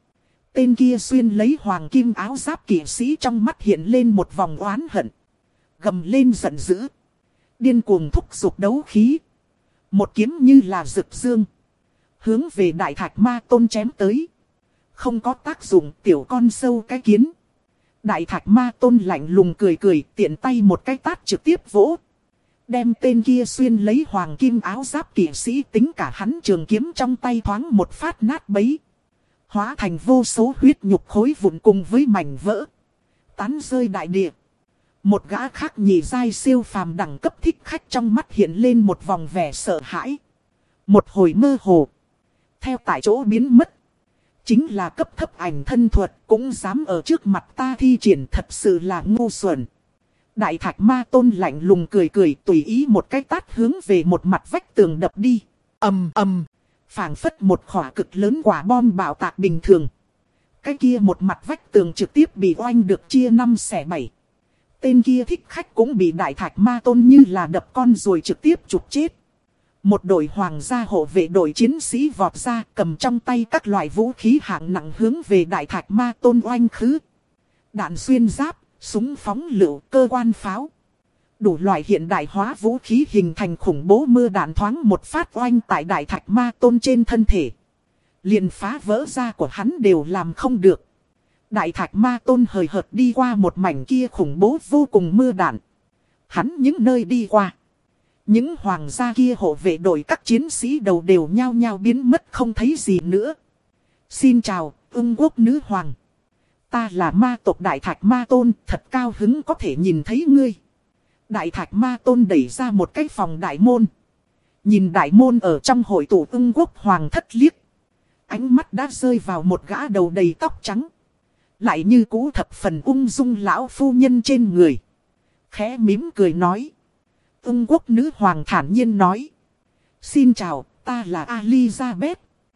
Tên kia xuyên lấy hoàng kim áo giáp kỵ sĩ trong mắt hiện lên một vòng oán hận. Gầm lên giận dữ. Điên cuồng thúc giục đấu khí. Một kiếm như là rực dương. Hướng về đại thạch ma tôn chém tới. Không có tác dụng tiểu con sâu cái kiến. Đại thạch ma tôn lạnh lùng cười cười tiện tay một cái tát trực tiếp vỗ. Đem tên kia xuyên lấy hoàng kim áo giáp kỵ sĩ tính cả hắn trường kiếm trong tay thoáng một phát nát bấy. Hóa thành vô số huyết nhục khối vụn cùng với mảnh vỡ. Tán rơi đại địa. Một gã khác nhì giai siêu phàm đẳng cấp thích khách trong mắt hiện lên một vòng vẻ sợ hãi. Một hồi mơ hồ. Theo tại chỗ biến mất. Chính là cấp thấp ảnh thân thuật cũng dám ở trước mặt ta thi triển thật sự là ngu xuẩn. Đại thạch ma tôn lạnh lùng cười cười tùy ý một cái tát hướng về một mặt vách tường đập đi. Ầm ầm. Phảng phất một khỏa cực lớn quả bom bạo tạc bình thường. Cái kia một mặt vách tường trực tiếp bị oanh được chia 5 xẻ 7. Tên kia thích khách cũng bị đại thạch ma tôn như là đập con rồi trực tiếp chụp chết. Một đội hoàng gia hộ vệ đội chiến sĩ vọt ra cầm trong tay các loại vũ khí hạng nặng hướng về đại thạch ma tôn oanh khứ. Đạn xuyên giáp, súng phóng lựu, cơ quan pháo. Đủ loại hiện đại hóa vũ khí hình thành khủng bố mưa đạn thoáng một phát oanh tại đại thạch ma tôn trên thân thể. Liền phá vỡ ra của hắn đều làm không được. Đại thạch ma tôn hời hợt đi qua một mảnh kia khủng bố vô cùng mưa đạn. Hắn những nơi đi qua. Những hoàng gia kia hộ vệ đội các chiến sĩ đầu đều nhao nhao biến mất không thấy gì nữa. Xin chào, Ưng Quốc nữ hoàng. Ta là ma tộc đại thạch ma tôn, thật cao hứng có thể nhìn thấy ngươi. Đại thạch ma tôn đẩy ra một cái phòng đại môn. Nhìn đại môn ở trong hội tụ Ưng Quốc hoàng thất liếc. Ánh mắt đã rơi vào một gã đầu đầy tóc trắng. Lại như cũ thập phần ung dung lão phu nhân trên người. Khẽ mím cười nói. Ưng Quốc nữ hoàng thản nhiên nói. Xin chào, ta là Elizabeth.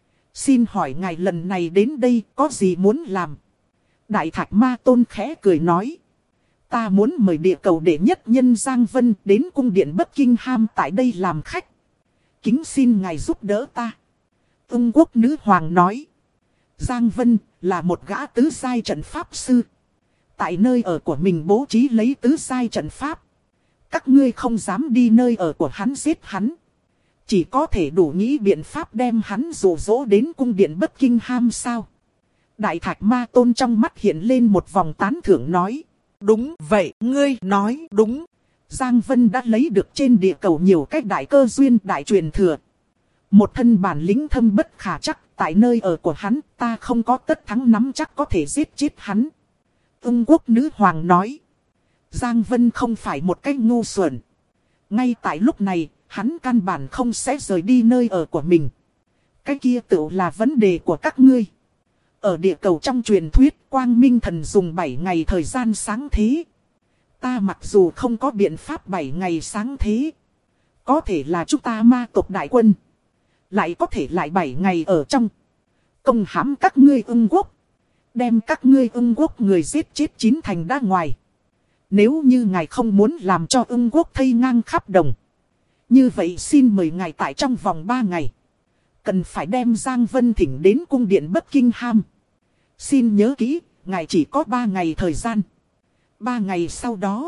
Xin hỏi ngài lần này đến đây có gì muốn làm? Đại thạch ma tôn khẽ cười nói. Ta muốn mời địa cầu đệ nhất nhân Giang Vân đến cung điện Buckingham tại đây làm khách. Kính xin ngài giúp đỡ ta. Ưng Quốc nữ hoàng nói. Giang Vân là một gã tứ giai trận pháp sư. Tại nơi ở của mình bố trí lấy tứ giai trận pháp. Các ngươi không dám đi nơi ở của hắn giết hắn. Chỉ có thể đủ nghĩ biện pháp đem hắn dụ dỗ đến cung điện Buckingham sao. Đại thạch ma tôn trong mắt hiện lên một vòng tán thưởng nói. Đúng vậy, ngươi nói đúng. Giang Vân đã lấy được trên địa cầu nhiều cách đại cơ duyên đại truyền thừa. Một thân bản lĩnh thâm bất khả chắc. Tại nơi ở của hắn ta không có tất thắng nắm chắc có thể giết chết hắn. Ưng Quốc nữ hoàng nói. Giang Vân không phải một cách ngu xuẩn. Ngay tại lúc này, hắn căn bản không sẽ rời đi nơi ở của mình. Cái kia tự là vấn đề của các ngươi. Ở địa cầu trong truyền thuyết, Quang Minh Thần dùng 7 ngày thời gian sáng thế. Ta mặc dù không có biện pháp 7 ngày sáng thế. Có thể là chúng ta ma tộc đại quân. Lại có thể lại 7 ngày ở trong. Công hãm các ngươi Ưng Quốc. Đem các ngươi Ưng Quốc người giết chết 9 thành đã ngoài. Nếu như ngài không muốn làm cho Ưng Quốc thây ngang khắp đồng. Như vậy xin mời ngài tại trong vòng 3 ngày. Cần phải đem Giang Vân thỉnh đến cung điện Buckingham. Xin nhớ kỹ, ngài chỉ có 3 ngày thời gian. 3 ngày sau đó.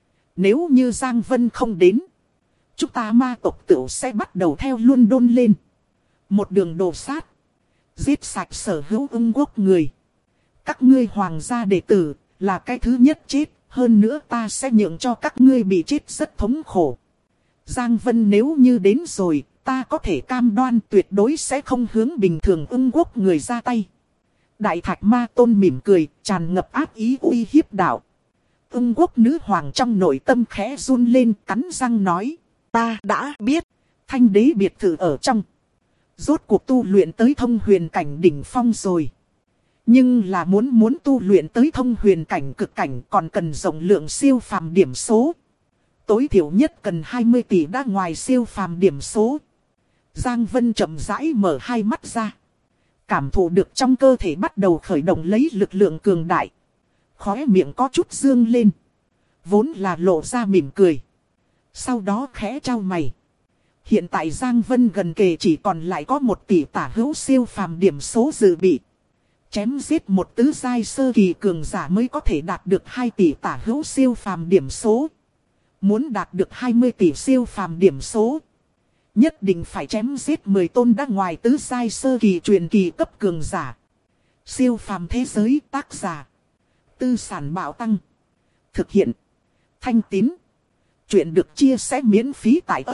Nếu như Giang Vân không đến. Chúng ta ma tộc tự sẽ bắt đầu theo London lên. Một đường đồ sát. Giết sạch sở hữu Ưng Quốc người. Các ngươi hoàng gia đệ tử là cái thứ nhất chết. Hơn nữa ta sẽ nhượng cho các ngươi bị chết rất thống khổ. Giang Vân nếu như đến rồi, ta có thể cam đoan tuyệt đối sẽ không hướng bình thường Ưng Quốc người ra tay. Đại thạch ma tôn mỉm cười, tràn ngập ác ý uy hiếp đạo. Ưng Quốc nữ hoàng trong nội tâm khẽ run lên, cắn răng nói. Ta đã biết, Thanh đế biệt thự ở trong. Rốt cuộc tu luyện tới thông huyền cảnh đỉnh phong rồi. Nhưng là muốn tu luyện tới thông huyền cảnh cực cảnh còn cần rộng lượng siêu phàm điểm số. Tối thiểu nhất cần 20 tỷ đã ngoài siêu phàm điểm số. Giang Vân chậm rãi mở hai mắt ra. Cảm thụ được trong cơ thể bắt đầu khởi động lấy lực lượng cường đại. Khóe miệng có chút dương lên. Vốn là lộ ra mỉm cười. Sau đó khẽ trao mày. Hiện tại Giang Vân gần kề chỉ còn lại có 1 tỷ tả hữu siêu phàm điểm số dự bị. Chém giết một tứ giai sơ kỳ cường giả mới có thể đạt được 2 tỷ tả hữu siêu phàm điểm số. Muốn đạt được 20 tỷ siêu phàm điểm số, nhất định phải chém giết 10 tôn đã ngoài tứ giai sơ kỳ truyền kỳ cấp cường giả. Siêu phàm thế giới, tác giả Tư Sản Bảo Tăng. Thực hiện Thanh Tín. Chuyện được chia sẻ miễn phí tại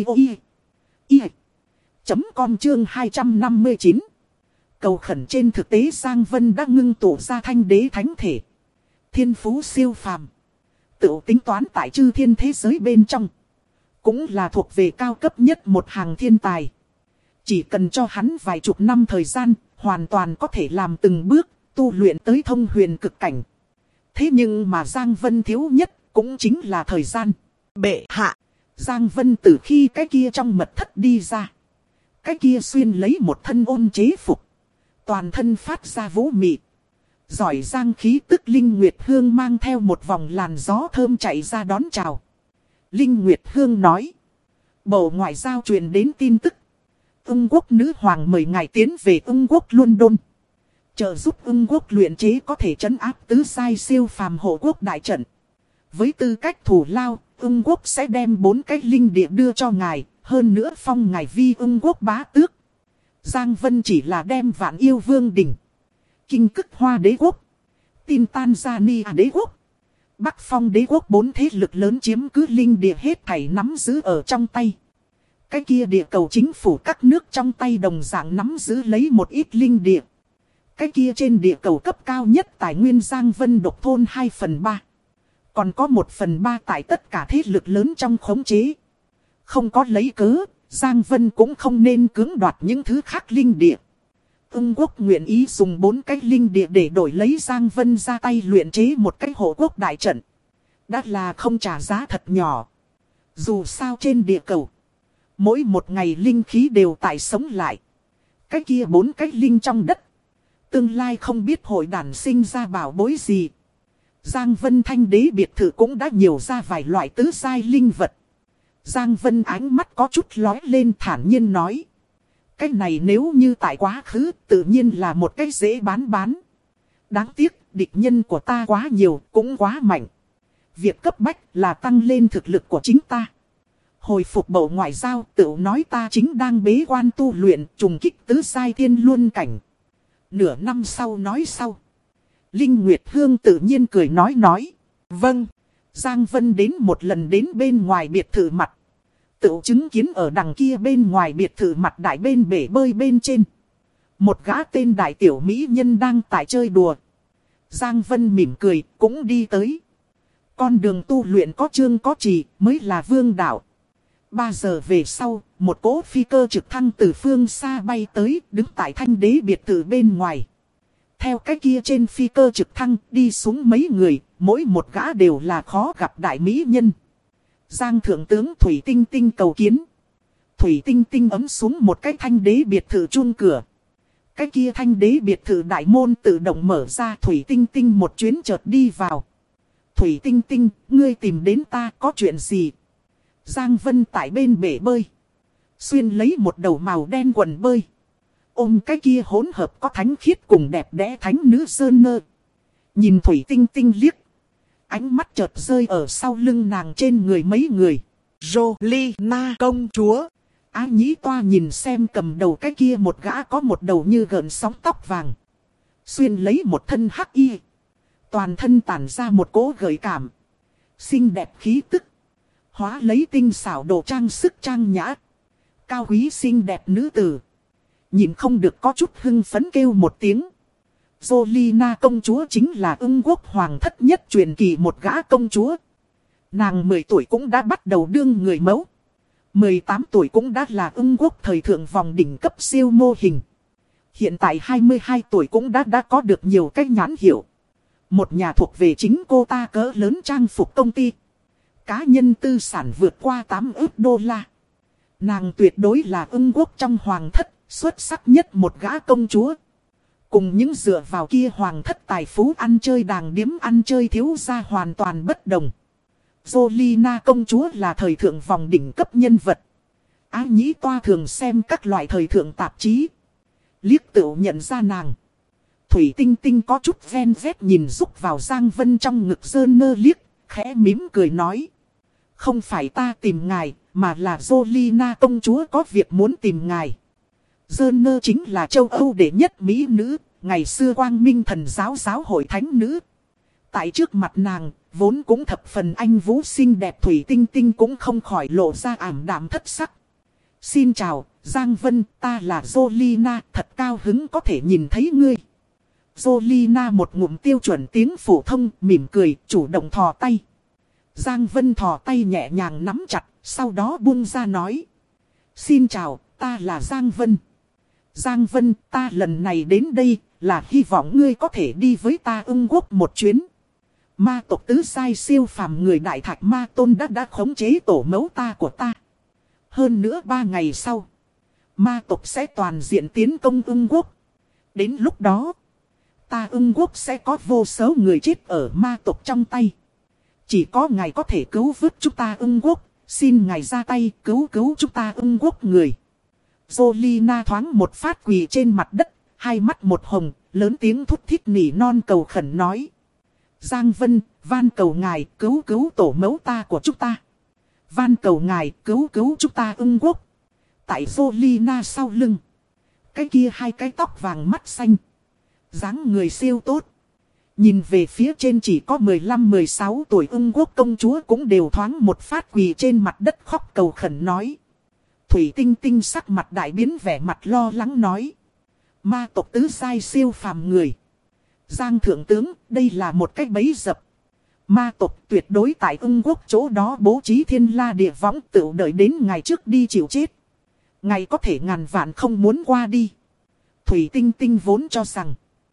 audio.com chương 259. Cầu khẩn. Trên thực tế Giang Vân đã ngưng tụ ra thanh đế thánh thể. Thiên phú siêu phàm, tự tính toán tại chư thiên thế giới bên trong, cũng là thuộc về cao cấp nhất một hàng thiên tài. Chỉ cần cho hắn vài chục năm thời gian, hoàn toàn có thể làm từng bước, tu luyện tới thông huyền cực cảnh. Thế nhưng mà Giang Vân thiếu nhất, cũng chính là thời gian. Bệ hạ. Giang Vân từ khi cái kia trong mật thất đi ra, cái kia xuyên lấy một thân ôn chế phục, toàn thân phát ra vũ mị. Giỏi giang khí tức Linh Nguyệt Hương mang theo một vòng làn gió thơm chạy ra đón chào. Linh Nguyệt Hương nói: Bộ Ngoại giao truyền đến tin tức, Ưng Quốc nữ hoàng mời ngài tiến về Ưng Quốc London, trợ giúp Ưng Quốc luyện chế có thể trấn áp tứ giai siêu phàm hộ quốc đại trận. Với tư cách thủ lao, Ưng Quốc sẽ đem 4 cái linh địa đưa cho ngài, hơn nữa phong ngài vi Ưng Quốc bá tước. Giang Vân chỉ là đem Vạn Yêu Vương Đình, Kinh Cức Hoa Đế Quốc, Tin Tanzania Đế Quốc, Bắc Phong Đế Quốc 4 thế lực lớn chiếm cứ linh địa hết thảy nắm giữ ở trong tay. Cái kia địa cầu chính phủ các nước trong tay đồng dạng nắm giữ lấy một ít linh địa. Cái kia trên địa cầu cấp cao nhất tài nguyên Giang Vân độc thôn 2/3. Còn có 1/3 tại tất cả thế lực lớn trong khống chế. Không có lấy cớ, Giang Vân cũng không nên cưỡng đoạt những thứ khác linh địa. Ưng Quốc nguyện ý dùng 4 cái linh địa để đổi lấy Giang Vân ra tay luyện chế một cái hộ quốc đại trận. Đã là không trả giá thật nhỏ. Dù sao trên địa cầu, mỗi một ngày linh khí đều tại sống lại. Cái kia 4 cái linh trong đất, tương lai không biết hội đản sinh ra bảo bối gì. Giang Vân thanh đế biệt thự cũng đã nhiều ra vài loại tứ giai linh vật. Giang Vân ánh mắt có chút lóe lên, thản nhiên nói: cái này nếu như tại quá khứ, tự nhiên là một cái dễ bán. Đáng tiếc, địch nhân của ta quá nhiều, cũng quá mạnh. Việc cấp bách là tăng lên thực lực của chính ta. Hồi phục Bộ Ngoại giao, tự nói ta chính đang bế quan tu luyện, trùng kích tứ giai thiên luân cảnh. Nửa năm sau nói sau. Linh Nguyệt Hương tự nhiên cười nói. Vâng. Giang Vân đến một lần đến bên ngoài biệt thự mặt. Tự chứng kiến ở đằng kia bên ngoài biệt thự mặt đại bên bể bơi bên trên, một gã tên đại tiểu mỹ nhân đang tại chơi đùa. Giang Vân mỉm cười, cũng đi tới. Con đường tu luyện có chương có trì, mới là vương đạo. 3 giờ về sau, một cỗ phi cơ trực thăng từ phương xa bay tới, đứng tại thanh đế biệt thự bên ngoài. Theo cái kia trên phi cơ trực thăng đi xuống mấy người, mỗi một gã đều là khó gặp đại mỹ nhân. Giang thượng tướng Thủy Tinh Tinh cầu kiến. Thủy Tinh Tinh ấm xuống một cái thanh đế biệt thự chuông cửa. Cái kia thanh đế biệt thự đại môn tự động mở ra, Thủy Tinh Tinh một chuyến chợt đi vào. Thủy Tinh Tinh, ngươi tìm đến ta có chuyện gì? Giang Vân tại bên bể bơi, xuyên lấy một đầu màu đen quần bơi, ôm cái kia hỗn hợp có thánh khiết cùng đẹp đẽ thánh nữ sơn nơ. Nhìn Thủy Tinh Tinh liếc, ánh mắt chợt rơi ở sau lưng nàng trên người mấy người. Jolina công chúa. Á Nhĩ Toa nhìn xem cầm đầu cái kia một gã có một đầu như gợn sóng tóc vàng, xuyên lấy một thân hắc y, toàn thân tản ra một cỗ gợi cảm, xinh đẹp khí tức, hóa lấy tinh xảo đồ trang sức trang nhã, cao quý xinh đẹp nữ tử. Nhìn không được có chút hưng phấn kêu một tiếng. Jolina công chúa chính là Ưng Quốc hoàng thất nhất truyền kỳ một gã công chúa. Nàng 10 tuổi cũng đã bắt đầu đương người mẫu. 18 tuổi cũng đã là Ưng Quốc thời thượng vòng đỉnh cấp siêu mô hình. Hiện tại 22 tuổi cũng đã có được nhiều cái nhãn hiệu. Một nhà thuộc về chính cô ta cỡ lớn trang phục công ty. Cá nhân tư sản vượt qua 8 ức đô la. Nàng tuyệt đối là Ưng Quốc trong hoàng thất xuất sắc nhất một gã công chúa. Cùng những dựa vào kia hoàng thất tài phú ăn chơi đàng điếm ăn chơi thiếu gia hoàn toàn bất đồng. Jolina công chúa là thời thượng vòng đỉnh cấp nhân vật. Á Nhĩ Toa thường xem các loại thời thượng tạp chí, liếc tựu nhận ra nàng. Thủy Tinh Tinh có chút ven vét nhìn rúc vào Giang Vân trong ngực Dơn Nơ liếc, khẽ mím cười nói. Không phải ta tìm ngài, mà là Jolina công chúa có việc muốn tìm ngài. Dơn Nơ chính là châu Âu đệ nhất mỹ nữ, ngày xưa Quang Minh Thần giáo giáo hội thánh nữ. Tại trước mặt nàng, vốn cũng thập phần anh vũ xinh đẹp Thủy Tinh Tinh cũng không khỏi lộ ra ảm đạm thất sắc. Xin chào, Giang Vân, ta là Jolina, thật cao hứng có thể nhìn thấy ngươi. Jolina một ngụm tiêu chuẩn tiếng phổ thông, mỉm cười, chủ động thò tay. Giang Vân thò tay nhẹ nhàng nắm chặt, sau đó buông ra nói. Xin chào, ta là Giang Vân. Giang Vân, ta lần này đến đây, là hy vọng ngươi có thể đi với ta Ưng Quốc một chuyến. Ma tộc tứ sai siêu phàm người Đại Thạch Ma Tôn đã khống chế tổ mẫu ta của ta. Hơn nữa 3 ngày sau, ma tộc sẽ toàn diện tiến công Ưng Quốc. Đến lúc đó, ta Ưng Quốc sẽ có vô số người chết ở ma tộc trong tay. Chỉ có ngài có thể cứu vớt chúng ta Ưng Quốc, xin ngài ra tay cứu chúng ta Ưng Quốc người. Jolina thoáng một phát quỳ trên mặt đất, hai mắt một hồng, lớn tiếng thút thít nỉ non cầu khẩn nói. Giang Vân, van cầu ngài cứu tổ mẫu ta của chúng ta. Van cầu ngài cứu chúng ta Ưng Quốc. Tại Jolina sau lưng, cái kia hai cái tóc vàng mắt xanh, dáng người siêu tốt. Nhìn về phía trên chỉ có 15-16 tuổi Ưng Quốc công chúa cũng đều thoáng một phát quỳ trên mặt đất khóc cầu khẩn nói. Thủy Tinh Tinh sắc mặt đại biến vẻ mặt lo lắng nói. Ma tộc tứ sai siêu phàm người. Giang thượng tướng, đây là một cái bẫy dập. Ma tộc tuyệt đối tại Ưng Quốc chỗ đó bố trí thiên la địa võng tự đợi đến ngày trước đi chịu chết. Ngày có thể ngàn vạn không muốn qua đi. Thủy Tinh Tinh vốn cho rằng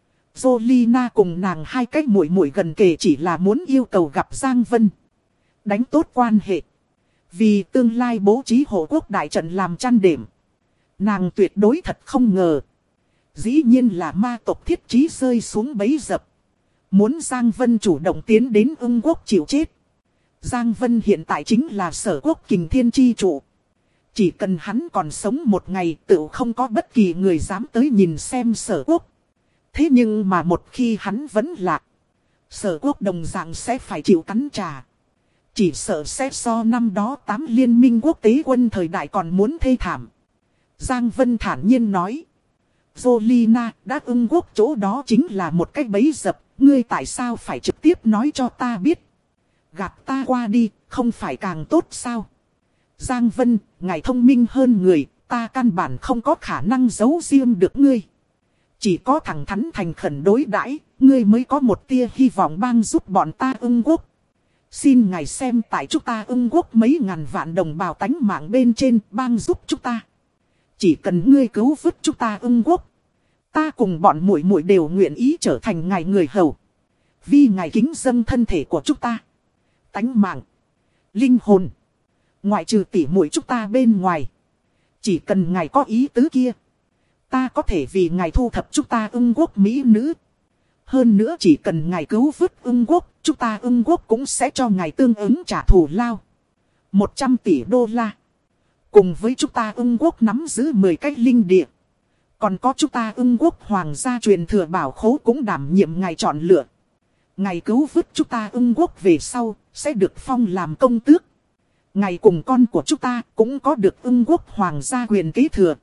Jolina cùng nàng hai cách muội muội gần kề chỉ là muốn yêu cầu gặp Giang Vân. Đánh tốt quan hệ. Vì tương lai bố trí hộ quốc đại trận làm chăn đệm. Nàng tuyệt đối thật không ngờ. Dĩ nhiên là ma tộc thiết trí rơi xuống bẫy dập. Muốn Giang Vân chủ động tiến đến Ưng Quốc chịu chết. Giang Vân hiện tại chính là Sở Quốc Kình Thiên Chi trụ. Chỉ cần hắn còn sống một ngày tự không có bất kỳ người dám tới nhìn xem Sở Quốc. Thế nhưng mà một khi hắn vẫn lạc, Sở Quốc đồng dạng sẽ phải chịu cắn trả. Chỉ sợ sẽ so năm đó 8 liên minh quốc tế quân thời đại còn muốn thê thảm. Giang Vân thản nhiên nói. Jolina, đã Ưng Quốc chỗ đó chính là một cái bẫy dập. Ngươi tại sao phải trực tiếp nói cho ta biết? Gạt ta qua đi, không phải càng tốt sao? Giang Vân, ngài thông minh hơn người, ta căn bản không có khả năng giấu riêng được ngươi. Chỉ có thẳng thắn thành khẩn đối đãi, ngươi mới có một tia hy vọng bang giúp bọn ta Ưng Quốc. Xin ngài xem tại chúng ta Ưng Quốc mấy ngàn vạn đồng bào tánh mạng bên trên bang giúp chúng ta. Chỉ cần ngươi cứu vớt chúng ta Ưng Quốc, ta cùng bọn muội muội đều nguyện ý trở thành ngài người hầu. Vì ngài kính dâng thân thể của chúng ta, tánh mạng, linh hồn, ngoại trừ tỉ muội chúng ta bên ngoài. Chỉ cần ngài có ý tứ kia, ta có thể vì ngài thu thập chúng ta Ưng Quốc mỹ nữ. Hơn nữa chỉ cần ngài cứu vớt Ưng Quốc, chúng ta Ưng Quốc cũng sẽ cho ngài tương ứng trả thù lao. 100 tỷ đô la. Cùng với chúng ta Ưng Quốc nắm giữ 10 cái linh địa. Còn có chúng ta Ưng Quốc hoàng gia truyền thừa bảo khố cũng đảm nhiệm ngài chọn lựa. Ngài cứu vớt chúng ta Ưng Quốc về sau, sẽ được phong làm công tước. Ngài cùng con của chúng ta cũng có được Ưng Quốc hoàng gia quyền kế thừa.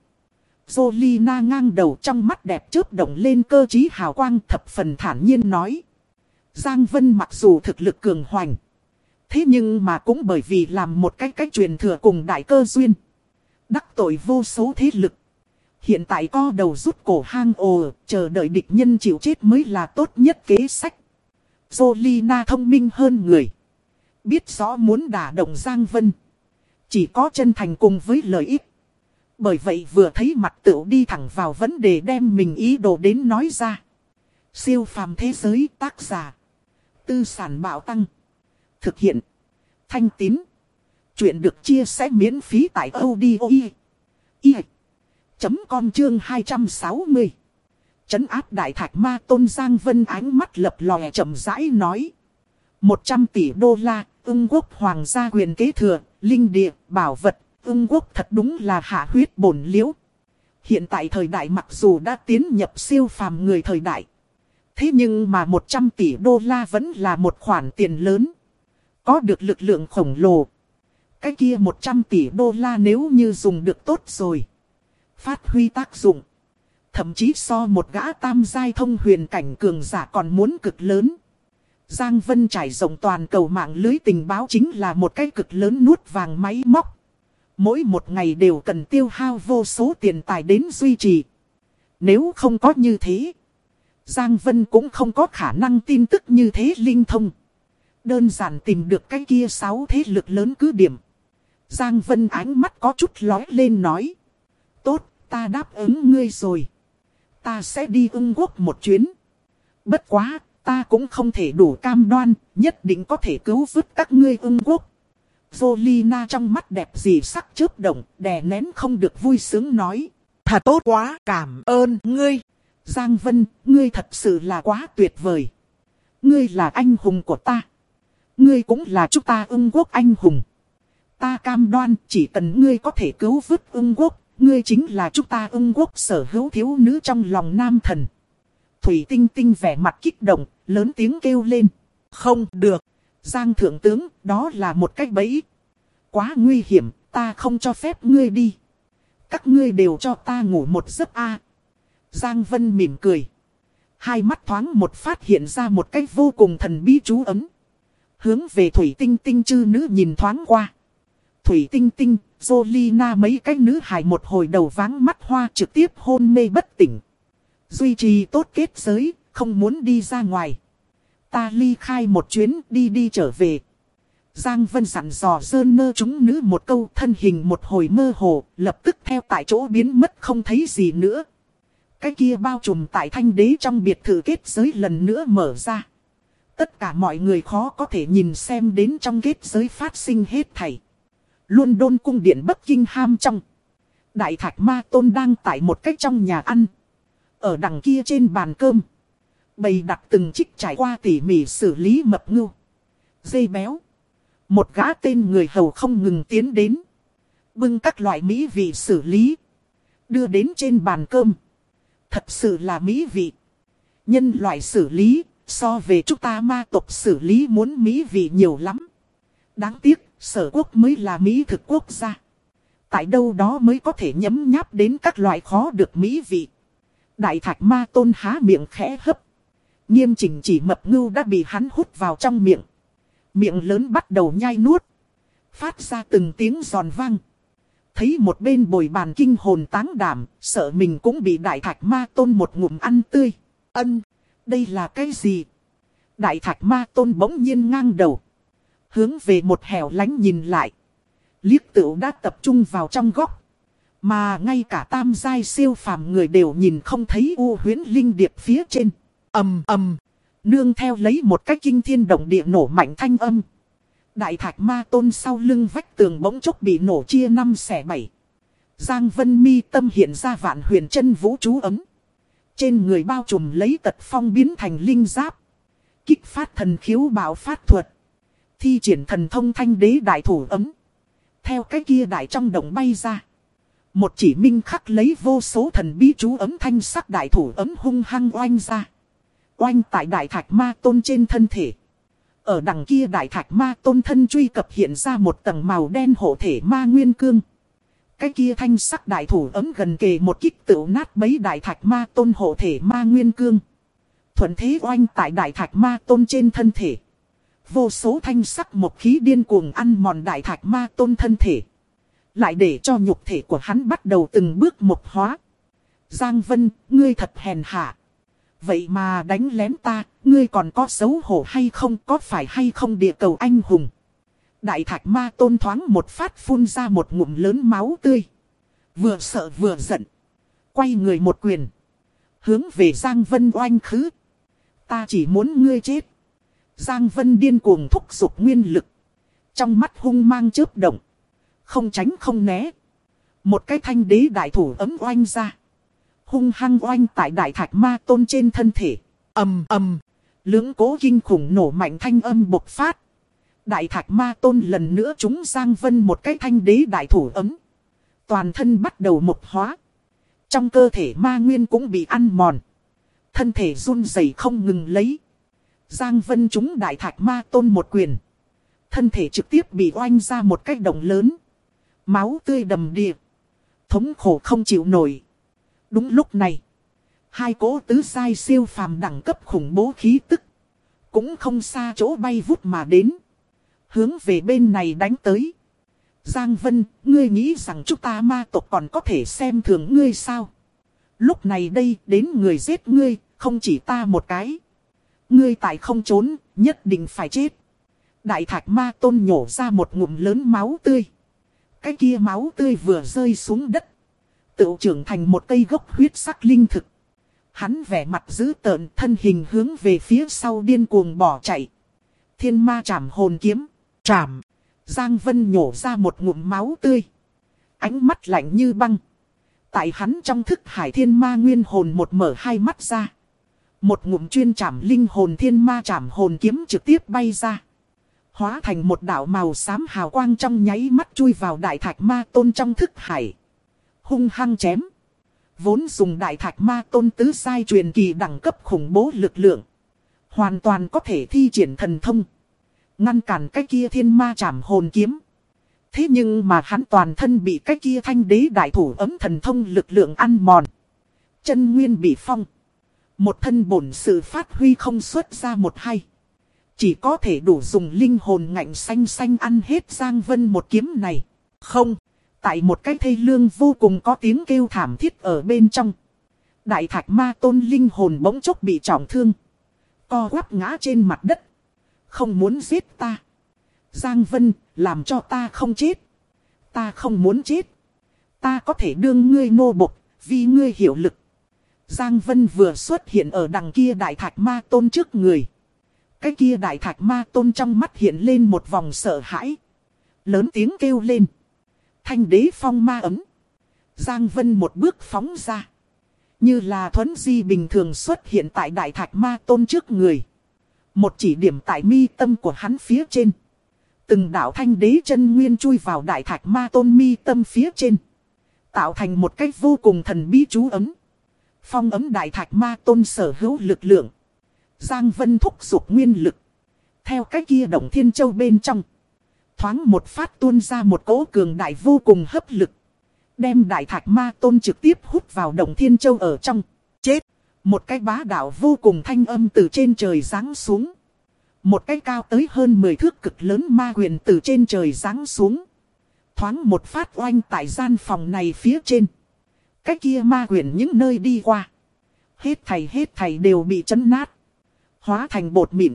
Jolina ngang đầu trong mắt đẹp chớp động lên cơ trí hào quang thập phần thản nhiên nói. Giang Vân mặc dù thực lực cường hoành. Thế nhưng mà cũng bởi vì làm một cách truyền thừa cùng đại cơ duyên. Đắc tội vô số thế lực. Hiện tại co đầu rút cổ hang ồ, chờ đợi địch nhân chịu chết mới là tốt nhất kế sách. Jolina thông minh hơn người. Biết rõ muốn đả động Giang Vân. Chỉ có chân thành cùng với lợi ích. Bởi vậy vừa thấy mặt tựu đi thẳng vào vấn đề đem mình ý đồ đến nói ra. Siêu phàm thế giới tác giả. Tư sản bạo tăng. Thực hiện. Thanh Tín. Chuyện được chia sẻ miễn phí tại audio.com chương 260. Trấn áp Đại Thạch Ma Tôn. Giang Vân ánh mắt lập lòe chậm rãi nói. 100 tỷ đô la, Ưng Quốc hoàng gia quyền kế thừa, linh địa, bảo vật. Ưng Quốc thật đúng là hạ huyết bổn liễu. Hiện tại thời đại mặc dù đã tiến nhập siêu phàm người thời đại. Thế nhưng mà 100 tỷ đô la vẫn là một khoản tiền lớn. Có được lực lượng khổng lồ. Cái kia 100 tỷ đô la nếu như dùng được tốt rồi. Phát huy tác dụng. Thậm chí so một gã tam giai thông huyền cảnh cường giả còn muốn cực lớn. Giang Vân trải rộng toàn cầu mạng lưới tình báo chính là một cái cực lớn nuốt vàng máy móc. Mỗi một ngày đều cần tiêu hao vô số tiền tài đến duy trì. Nếu không có như thế, Giang Vân cũng không có khả năng tin tức như thế linh thông. Đơn giản tìm được cái kia 6 thế lực lớn cứ điểm. Giang Vân ánh mắt có chút lóe lên nói. Tốt, ta đáp ứng ngươi rồi. Ta sẽ đi Ưng Quốc một chuyến. Bất quá, ta cũng không thể đủ cam đoan, nhất định có thể cứu vớt các ngươi Ưng Quốc. Zolina trong mắt đẹp gì sắc chớp động, đè nén không được vui sướng nói. Thật tốt quá, cảm ơn ngươi. Giang Vân, ngươi thật sự là quá tuyệt vời. Ngươi là anh hùng của ta. Ngươi cũng là chúng ta Ưng Quốc anh hùng. Ta cam đoan chỉ cần ngươi có thể cứu vớt Ưng Quốc, ngươi chính là chúng ta Ưng Quốc sở hữu thiếu nữ trong lòng nam thần. Thủy Tinh Tinh vẻ mặt kích động, lớn tiếng kêu lên. Không được. Giang thượng tướng, đó là một cái bẫy. Quá nguy hiểm, ta không cho phép ngươi đi. Các ngươi đều cho ta ngủ một giấc a. Giang Vân mỉm cười. Hai mắt thoáng một phát hiện ra một cái vô cùng thần bí chú ấm. Hướng về Thủy Tinh Tinh chư nữ nhìn thoáng qua. Thủy Tinh Tinh, Zolina mấy cái nữ hài một hồi đầu váng mắt hoa trực tiếp hôn mê bất tỉnh. Duy trì tốt kết giới, không muốn đi ra ngoài. Ta ly khai một chuyến đi trở về. Giang Vân dặn dò Dơn Nơ chúng nữ một câu, thân hình một hồi mơ hồ, lập tức theo tại chỗ biến mất không thấy gì nữa. Cái kia bao trùm tại Thanh Đế trong biệt thự kết giới lần nữa mở ra. Tất cả mọi người khó có thể nhìn xem đến trong kết giới phát sinh hết thảy. London cung điện Buckingham trong. Đại Thạch Ma Tôn đang tại một cách trong nhà ăn. Ở đằng kia trên bàn cơm. Bày đặt từng chiếc trải qua tỉ mỉ xử lý mập ngưu. Dây béo. Một gã tên người hầu không ngừng tiến đến. Bưng các loại mỹ vị xử lý. Đưa đến trên bàn cơm. Thật sự là mỹ vị. Nhân loại xử lý, so về chúng ta ma tộc xử lý muốn mỹ vị nhiều lắm. Đáng tiếc, sở quốc mới là mỹ thực quốc gia. Tại đâu đó mới có thể nhấm nháp đến các loại khó được mỹ vị. Đại Thạch Ma Tôn há miệng khẽ hấp. Nghiêm chỉnh chỉ mập ngưu đã bị hắn hút vào trong miệng. Miệng lớn bắt đầu nhai nuốt. Phát ra từng tiếng giòn vang. Thấy một bên bồi bàn kinh hồn táng đảm, sợ mình cũng bị Đại Thạch Ma Tôn một ngụm ăn tươi. Ân, đây là cái gì? Đại Thạch Ma Tôn bỗng nhiên ngang đầu. Hướng về một hẻo lánh nhìn lại. Liếc tửu đã tập trung vào trong góc. Mà ngay cả tam giai siêu phàm người đều nhìn không thấy U Huyễn Linh Điệp phía trên. Ầm ầm, nương theo lấy một cái kinh thiên động địa nổ mạnh thanh âm. Đại Thạch Ma Tôn sau lưng vách tường bỗng chốc bị nổ chia 5 xẻ 7. Giang Vân mi tâm hiện ra vạn huyền chân vũ chú ấm. Trên người bao trùm lấy tật phong biến thành linh giáp. Kích phát thần khiếu bạo phát thuật. Thi triển thần thông Thanh Đế đại thủ ấm. Theo cái kia đại trong động bay ra. Một chỉ minh khắc lấy vô số thần bí chú ấm thanh sắc đại thủ ấm hung hăng oanh ra. Oanh tại Đại Thạch Ma Tôn trên thân thể. Ở đằng kia Đại Thạch Ma Tôn thân truy cập hiện ra một tầng màu đen hộ thể ma nguyên cương. Cái kia thanh sắc đại thủ ấm gần kề một kích tựu nát bấy Đại Thạch Ma Tôn hộ thể ma nguyên cương. Thuận thế oanh tại Đại Thạch Ma Tôn trên thân thể. Vô số thanh sắc một khí điên cuồng ăn mòn Đại Thạch Ma Tôn thân thể. Lại để cho nhục thể của hắn bắt đầu từng bước một hóa. Giang Vân, ngươi thật hèn hạ. Vậy mà đánh lén ta, ngươi còn có xấu hổ hay không, có phải hay không địa cầu anh hùng? Đại Thạch Ma Tôn thoáng một phát phun ra một ngụm lớn máu tươi. Vừa sợ vừa giận. Quay người một quyền. Hướng về Giang Vân oanh khứ. Ta chỉ muốn ngươi chết. Giang Vân điên cuồng thúc giục nguyên lực. Trong mắt hung mang chớp động. Không tránh không né. Một cái Thanh Đế đại thủ ấm oanh ra. Hung hăng oanh tại Đại Thạch Ma Tôn trên thân thể. Ầm ầm. Lưỡng cố kinh khủng nổ mạnh thanh âm bộc phát. Đại Thạch Ma Tôn lần nữa trúng Giang Vân một cái Thanh Đế đại thủ ấm. Toàn thân bắt đầu mộc hóa. Trong cơ thể ma nguyên cũng bị ăn mòn. thân thể run rẩy không ngừng lấy. Giang Vân trúng đại thạch ma tôn một quyền. Thân thể trực tiếp bị oanh ra một cái động lớn. Máu tươi đầm đìa. Thống khổ không chịu nổi. Đúng lúc này, hai cỗ tứ giai siêu phàm đẳng cấp khủng bố khí tức cũng không xa chỗ bay vút mà đến, hướng về bên này đánh tới. Giang Vân, ngươi nghĩ rằng chúng ta ma tộc còn có thể xem thường ngươi sao? Lúc này đây đến người giết ngươi, không chỉ ta một cái. Ngươi tại không trốn, nhất định phải chết. Đại thạch ma tôn nhổ ra một ngụm lớn máu tươi. Cái kia máu tươi vừa rơi xuống đất, tự trưởng thành một cây gốc huyết sắc linh thực. Hắn vẻ mặt dữ tợn, thân hình hướng về phía sau điên cuồng bỏ chạy. Thiên ma trảm hồn kiếm. Trảm. Giang Vân nhổ ra một ngụm máu tươi. Ánh mắt lạnh như băng. Tại hắn trong thức hải thiên ma nguyên hồn một mở hai mắt ra. Một ngụm chuyên trảm linh hồn thiên ma trảm hồn kiếm trực tiếp bay ra. Hóa thành một đạo màu xám hào quang trong nháy mắt chui vào đại thạch ma tôn trong thức hải. Hung hăng chém. Vốn dùng đại thạch ma tôn tứ giai truyền kỳ đẳng cấp khủng bố lực lượng. Hoàn toàn có thể thi triển thần thông. Ngăn cản cái kia thiên ma trảm hồn kiếm. Thế nhưng mà hắn toàn thân bị cái kia thanh đế đại thủ ấm thần thông lực lượng ăn mòn. Chân nguyên bị phong. Một thân bổn sự phát huy không xuất ra một hay. Chỉ có thể đủ dùng linh hồn ngạnh xanh xanh ăn hết Giang Vân một kiếm này. Không. Tại một cái thê lương vô cùng có tiếng kêu thảm thiết ở bên trong. Đại thạch ma tôn linh hồn bỗng chốc bị trọng thương. Co quắp ngã trên mặt đất. Không muốn giết ta. Giang Vân, làm cho ta không chết. Ta không muốn chết. Ta có thể đương ngươi nô bộc, vì ngươi hiểu lực. Giang Vân vừa xuất hiện ở đằng kia đại thạch ma tôn trước người. Cái kia đại thạch ma tôn trong mắt hiện lên một vòng sợ hãi. Lớn tiếng kêu lên. Thanh đế phong ma ấm. Giang Vân một bước phóng ra. Như là thuấn di bình thường xuất hiện tại đại thạch ma tôn trước người. Một chỉ điểm tại mi tâm của hắn phía trên. Từng đạo thanh đế chân nguyên chui vào đại thạch ma tôn mi tâm phía trên. Tạo thành một cách vô cùng thần bí chú ấm. Phong ấm đại thạch ma tôn sở hữu lực lượng. Giang Vân thúc giục nguyên lực. Theo cái kia động thiên châu bên trong. Thoáng một phát tuôn ra một cỗ cường đại vô cùng hấp lực. Đem đại thạch ma tôn trực tiếp hút vào động thiên châu ở trong. Chết. Một cái bá đạo vô cùng thanh âm từ trên trời giáng xuống. Một cái cao tới hơn 10 thước cực lớn ma quyền từ trên trời giáng xuống. Thoáng một phát oanh tại gian phòng này phía trên. Cái kia ma quyền những nơi đi qua. Hết thảy đều bị chấn nát. Hóa thành bột mịn.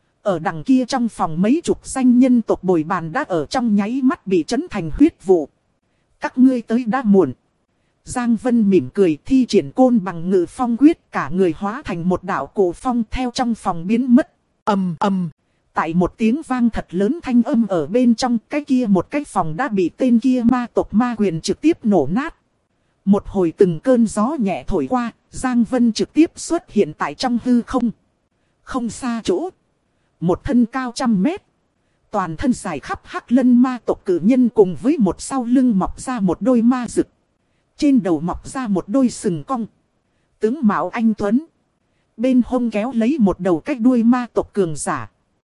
Ở đằng kia trong phòng mấy chục danh nhân tộc bồi bàn đã ở trong nháy mắt bị chấn thành huyết vụ. Các ngươi tới đã muộn. Giang Vân mỉm cười thi triển côn bằng ngự phong quyết, cả người hóa thành một đạo cổ phong theo trong phòng biến mất. Ầm ầm. Tại một tiếng vang thật lớn thanh âm ở bên trong, cái kia một cái phòng đã bị tên kia ma tộc ma quyền trực tiếp nổ nát. Một hồi từng cơn gió nhẹ thổi qua, Giang Vân trực tiếp xuất hiện tại trong hư không. Không xa chỗ. Một thân cao 100 mét. Toàn thân dài khắp hắc lân ma tộc cử nhân cùng với một sau lưng mọc ra một đôi ma rực. Trên đầu mọc ra một đôi sừng cong. Tướng mạo anh tuấn. Bên hông kéo lấy một đầu cách đuôi ma tộc cường giả.